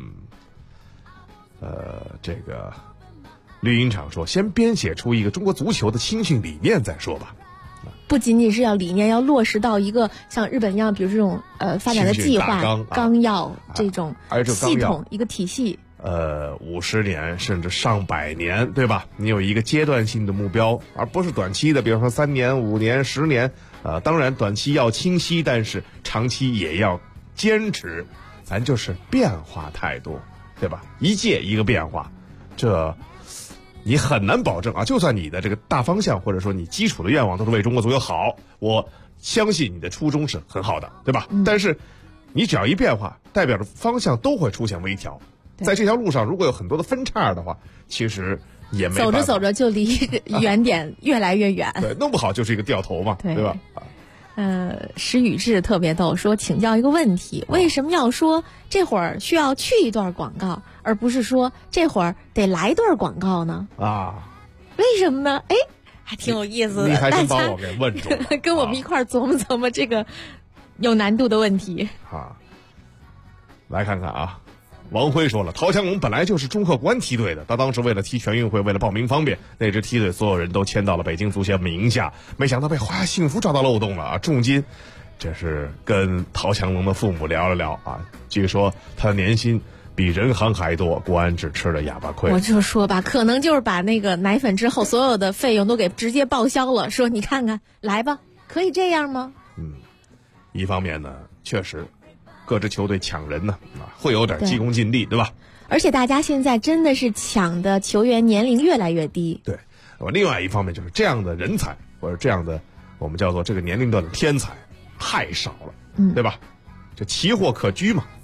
这个绿茵场说，先编写出一个中国足球的青训理念再说吧。 不仅仅是要理念，要落实到一个像日本一样，比如这种发展的计划、纲要这种系统一个体系。 50年甚至上百年，对吧？你有一个阶段性的目标，而不是短期的，比如说3年、5年、10年。当然短期要清晰，但是长期也要坚持。咱就是变化太多，对吧？一届一个变化，这你很难保证啊。就算你的这个大方向或者说你基础的愿望都是为中国足球好，我相信你的初衷是很好的，对吧？但是你只要一变化，代表着方向都会出现微调。 在这条路上如果有很多的分叉的话，其实也没走着走着就离原点越来越远。 对，弄不好就是一个掉头嘛，对吧？ 石宇志特别逗，说请教一个问题，为什么要说这会儿需要去一段广告，而不是说这会儿得来一段广告呢？为什么呢？哎，还挺有意思的。 你还真把我给问住了， 跟我们一块琢磨琢磨这个有难度的问题来看看啊。王辉说了，陶强龙本来就是中客国安梯队的，他当时为了踢全运会，为了报名方便，那支梯队所有人都迁到了北京足协名下，没想到被华夏幸福找到漏洞了啊！重金，这是跟陶强龙的父母聊了聊啊，据说他的年薪比人行还多，国安只吃了哑巴亏。 我就说吧，可能就是把那个奶粉之后所有的费用都给直接报销了，说你看看，来吧，可以这样吗？ 一方面呢，确实各支球队抢人呢会有点急功近利，对吧？ 而且大家现在真的是抢的球员年龄越来越低。 对，另外一方面就是这样的人才或者这样的我们叫做这个年龄段的天才太少了，对吧？就奇货可居嘛。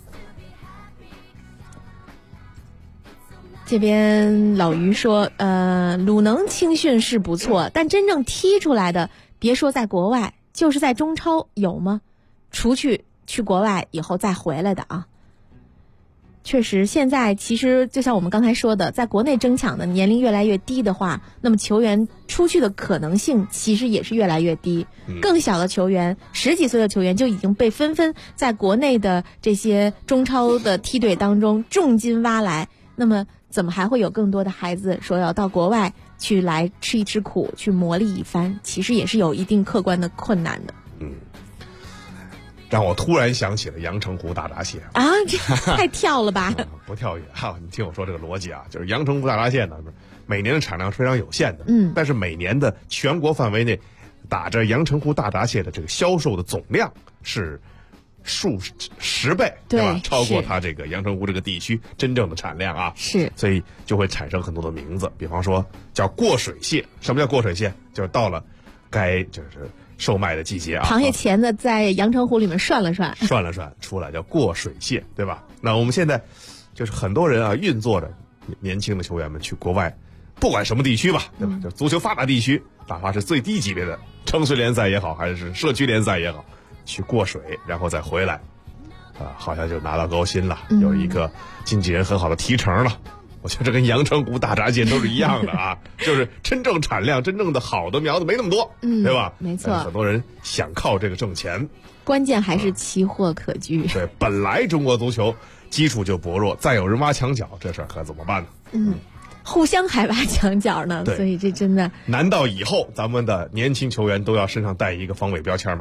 这边老于说，鲁能青训是不错，但真正踢出来的，别说在国外，就是在中超有吗？除去国外以后再回来的啊。确实，现在其实就像我们刚才说的，在国内争抢的年龄越来越低的话，那么球员出去的可能性其实也是越来越低。更小的球员，10几岁的球员就已经被纷纷在国内的这些中超的梯队当中重金挖来，那么怎么还会有更多的孩子说要到国外去来吃一吃苦，去磨砺一番？其实也是有一定客观的困难的。 让我突然想起了阳澄湖大闸蟹啊，这太跳了吧？ 不跳跃你听我说这个逻辑啊，就是阳澄湖大闸蟹呢，每年的产量是非常有限的，但是每年的全国范围内打着阳澄湖大闸蟹的这个销售的总量是数10倍，对吧？超过它这个阳澄湖这个地区真正的产量啊， 是， 所以就会产生很多的名字，比方说叫过水蟹。什么叫过水蟹？就是到了该就是售卖的季节啊， 螃蟹钳子在阳澄湖里面涮了涮出来叫过水蟹，对吧？那我们现在就是很多人啊运作着年轻的球员们去国外，不管什么地区吧，对吧？就足球发达地区，哪怕是最低级别的城市联赛也好，还是社区联赛也好，去过水然后再回来好像就拿到高薪了，有一个经纪人很好的提成了。我觉得这跟阳澄湖大闸蟹都是一样的啊，就是真正产量真正的好的苗子没那么多，对吧？ 没错， 很多人想靠这个挣钱， 关键还是奇货可居。 对，本来中国足球基础就薄弱，再有人挖墙脚，这事儿可怎么办呢？ 互相还挖墙脚呢，所以这真的。 难道以后咱们的年轻球员都要身上带一个防伪标签吗？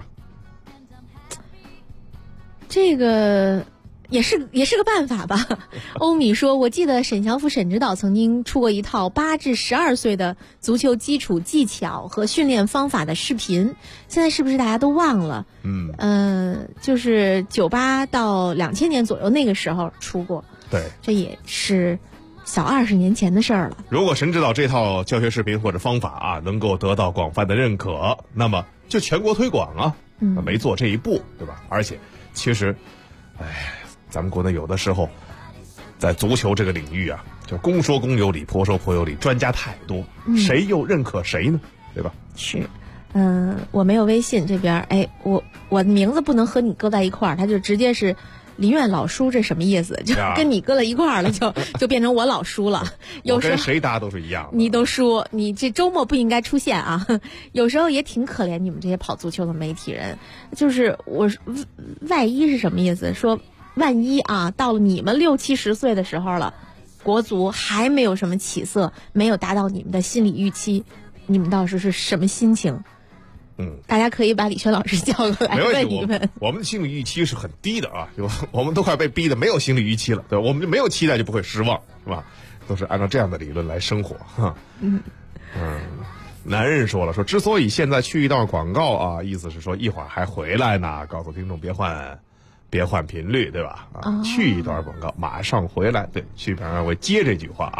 这个也是个办法吧。欧米说，我记得沈祥福沈指导曾经出过一套8至12岁的足球基础技巧和训练方法的视频，现在是不是大家都忘了？就是98到2000年左右那个时候出过。 对， 这也是小20年前的事儿了。 如果沈指导这套教学视频或者方法啊能够得到广泛的认可，那么就全国推广啊，没做这一步，对吧？而且其实咱们国内有的时候在足球这个领域啊，就公说公有理，婆说婆有理，专家太多，谁又认可谁呢？对吧？ 是，我没有微信这边，我的名字不能和你搁在一块儿，他就直接是林苑老叔，这什么意思？就跟你搁在一块儿了，就变成我老叔了。有时候跟谁搭都是一样的。 你都说你这周末不应该出现啊！有时候也挺可怜你们这些跑足球的媒体人，就是万一是什么意思？说万一啊，到了你们60、70岁的时候了，国足还没有什么起色，没有达到你们的心理预期，你们到时是什么心情？大家可以把李轩老师叫过来问一问。 我们的心理预期是很低的啊，我们都快被逼得没有心理预期了，对吧？我们就没有期待就不会失望，是吧？都是按照这样的理论来生活哈。男人说了，说之所以现在去一段广告啊，意思是说一会儿还回来呢，告诉听众别换频率，对吧？去一段广告，马上回来。对，去边上会接这句话啊。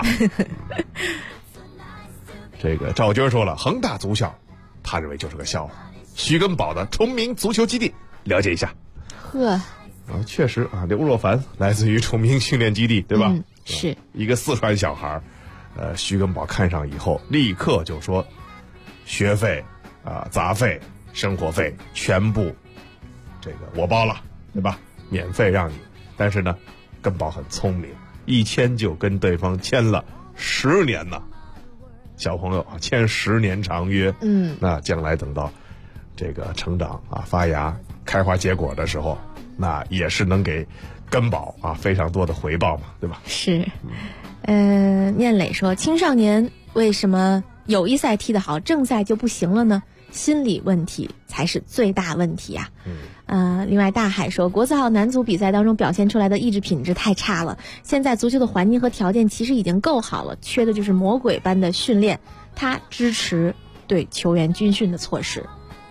这个赵军说了，恒大足校，他认为就是个笑话。徐根宝的崇明足球基地，了解一下。 呵， 确实啊，刘若凡来自于崇明训练基地，对吧？ 是一个四川小孩，徐根宝看上以后，立刻就说，学费杂费、生活费全部这个我包了，对吧？免费让你。但是呢，根宝很聪明，一签就跟对方签了10年呢。小朋友签10年长约，那将来等到这个成长发芽、开花结果的时候，那也是能给根宝非常多的回报嘛，对吧？ 是，念磊说，青少年为什么友谊赛踢得好，正赛就不行了呢？心理问题才是最大问题啊。另外大海说，国字号男足比赛当中表现出来的意志品质太差了，现在足球的环境和条件其实已经够好了，缺的就是魔鬼般的训练。他支持对球员军训的措施。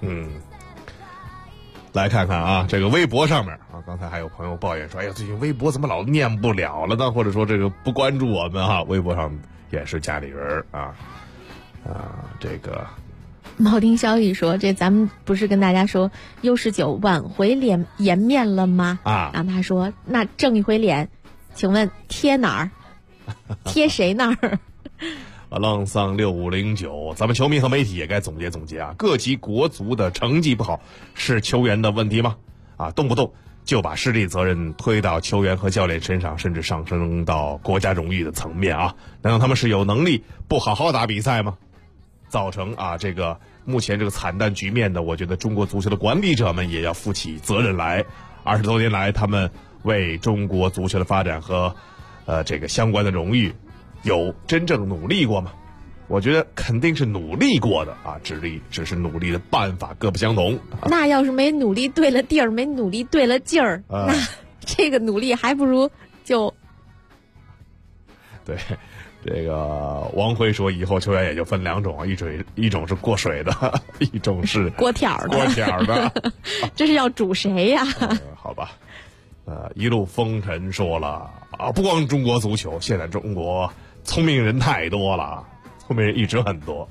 来看看这个微博上面刚才还有朋友抱怨说，哎呀，最近微博怎么老念不了了呢？或者说这个不关注我们微博上也是家里人这个铆钉消息说，这咱们不是跟大家说 U19 挽回颜面了吗？然后他说，那挣一回脸，请问贴哪儿？贴谁那儿？ 浪桑6509，咱们球迷和媒体也该总结总结各级国足的成绩不好是球员的问题吗？动不动就把失利责任推到球员和教练身上，甚至上升到国家荣誉的层面难道他们是有能力不好好打比赛吗？造成这个目前这个惨淡局面的，我觉得中国足球的管理者们也要负起责任来。20多年来，他们为中国足球的发展和这个相关的荣誉有真正努力过吗？我觉得肯定是努力过的只是努力的办法各不相同。 那要是没努力对了地儿，没努力对了劲儿，那这个努力还不如就对。这个王辉说，以后球员也就分2种一种是过水的，一种是锅挑的。这是要煮谁呀？ 好吧，一路风尘说了不光中国足球，现在中国聪明人太多了，聪明人一直很多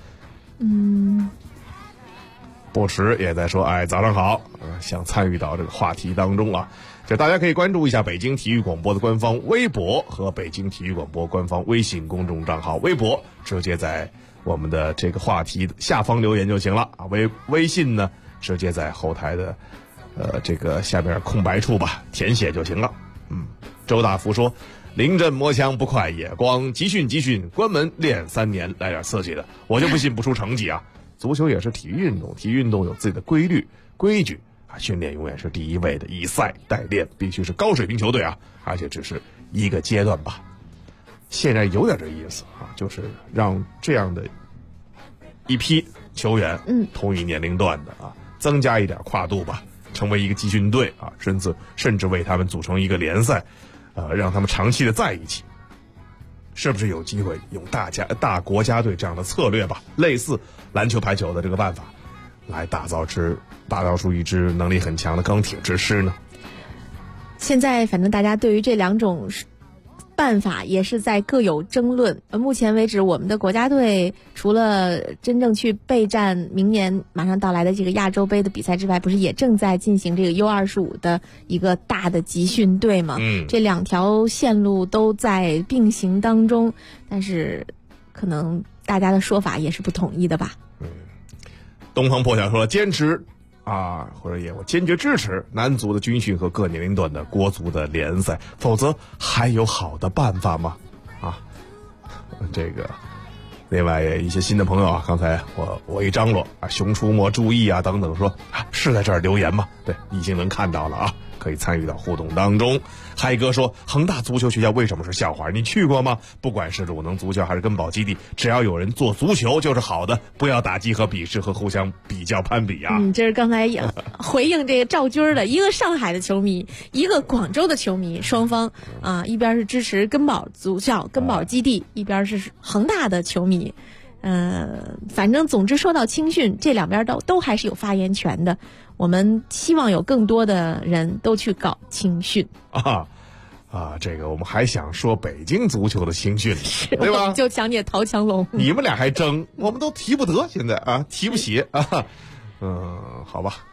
不迟也在说，早上好，想参与到这个话题当中就大家可以关注一下北京体育广播的官方微博和北京体育广播官方微信公众账号。微博直接在我们的这个话题下方留言就行了微信呢直接在后台的这个下边空白处填写就行了。周大福说，临阵磨枪不快也光，集训关门练3年，来点刺激的，我就不信不出成绩足球也是体育运动，体育运动有自己的规矩训练永远是第一位的，以赛代练，必须是高水平球队而且只是一个阶段吧。现在有点这意思就是让这样的一批球员同一年龄段的增加一点跨度吧，成为一个集训队甚至为他们组成一个联赛让他们长期的在一起。是不是有机会用大国家队这样的策略吧，类似篮球排球的这个办法，来打造出一支能力很强的钢铁之师呢？ 现在反正大家对于这2种办法也是在各有争论。目前为止，我们的国家队除了真正去备战明年马上到来的这个亚洲杯的比赛之外，不是也正在进行这个 U25 的一个大的集训队吗？这2条线路都在并行当中，但是可能大家的说法也是不统一的吧。 东方破晓说，坚持或者我坚决支持男足的军训和各年龄段的国足的联赛，否则还有好的办法吗？这个另外一些新的朋友刚才我一张罗熊出没注意等等说是在这儿留言吗？对，已经能看到了可以参与到互动当中。嗨哥说，恒大足球学校为什么是校花？你去过吗？不管是鲁能足校还是根宝基地，只要有人做足球就是好的，不要打击和鄙视和互相比较攀比这是刚才回应这个赵军的，一个上海的球迷，一个广州的球迷，双方一边是支持根宝足校、根宝基地，一边是恒大的球迷。反正总之说到青训，这2边都还是有发言权的。我们希望有更多的人都去搞青训这个我们还想说北京足球的青训，对吧？ 就想你陶强龙， 你们俩还争，我们都提不得，现在提不起好吧。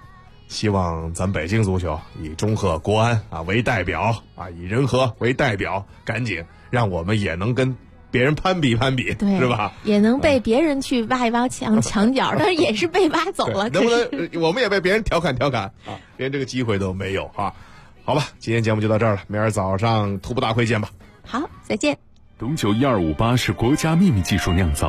希望咱北京足球以中赫、国安啊为代表啊，以人和为代表，赶紧让我们也能跟别人攀比攀比， 对， 是吧？ 也能被别人去挖一挖墙角，但是也是被挖走了。 能不能我们也被别人调侃调侃啊？连这个机会都没有啊？好吧，今天节目就到这儿了，明儿早上徒步大会见吧。 好，再见。 董酒1258是国家秘密技术酿造。